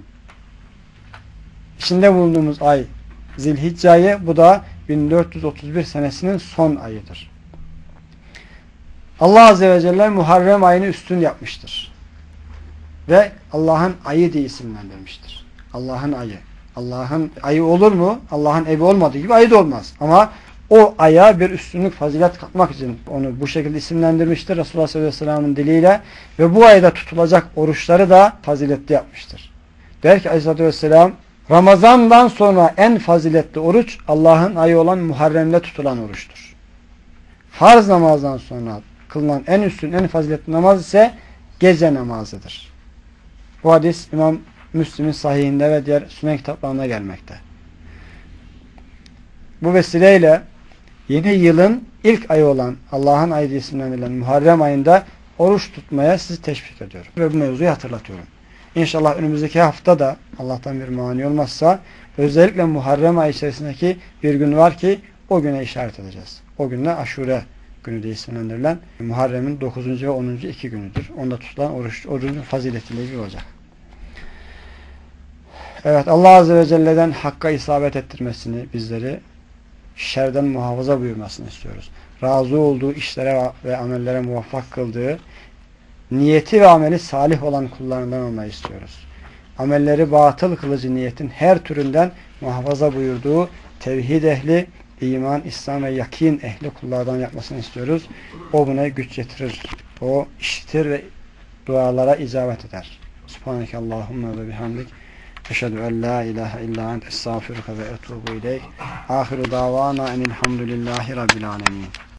[SPEAKER 1] İçinde bulunduğumuz ay Zilhicce ayı, bu da 1431 senesinin son ayıdır. Allah Azze ve Celle Muharrem ayını üstün yapmıştır. Ve Allah'ın ayı diye isimlendirmiştir. Allah'ın ayı. Allah'ın ayı olur mu? Allah'ın evi olmadığı gibi ayı da olmaz. Ama o aya bir üstünlük, fazilet katmak için onu bu şekilde isimlendirmiştir Resulullah sallallahu aleyhi ve sellem'in diliyle. Ve bu ayda tutulacak oruçları da faziletli yapmıştır. Der ki aleyhissalatü vesselam, Ramazan'dan sonra en faziletli oruç Allah'ın ayı olan Muharrem'de tutulan oruçtur. Farz namazdan sonra kılınan en üstün, en faziletli namaz ise gece namazıdır. Bu hadis İmam Müslim'in sahihinde ve diğer Sünen kitaplarında gelmekte. Bu vesileyle yeni yılın ilk ayı olan Allah'ın ayı diye isimlendirilen Muharrem ayında oruç tutmaya sizi teşvik ediyorum. Ve bu mevzuyu hatırlatıyorum. İnşallah önümüzdeki hafta da Allah'tan bir mani olmazsa özellikle Muharrem ayı içerisindeki bir gün var ki o güne işaret edeceğiz. O günle Aşure günü diye isimlendirilen Muharrem'in 9. ve 10. iki günüdür. Onda tutulan orucun faziletiyle ilgili olacak. Evet, Allah Azze ve Celle'den hakka isabet ettirmesini, bizleri şerden muhafaza buyurmasını istiyoruz. Razı olduğu işlere ve amellere muvaffak kıldığı, niyeti ve ameli salih olan kullarından olmayı istiyoruz. Amelleri batıl kılıcı niyetin her türünden muhafaza buyurduğu tevhid ehli, iman, İslam ve yakin ehli kullardan yapmasını istiyoruz. O buna güç getirir. O işitir ve dualara icabet eder. Subhaneke Allahümme ve bihamdik. Eşhedü en la ilahe illa ent estağfiruke ve etubu ileyk. Ahiru davana enilhamdülillahi rabbil alemin.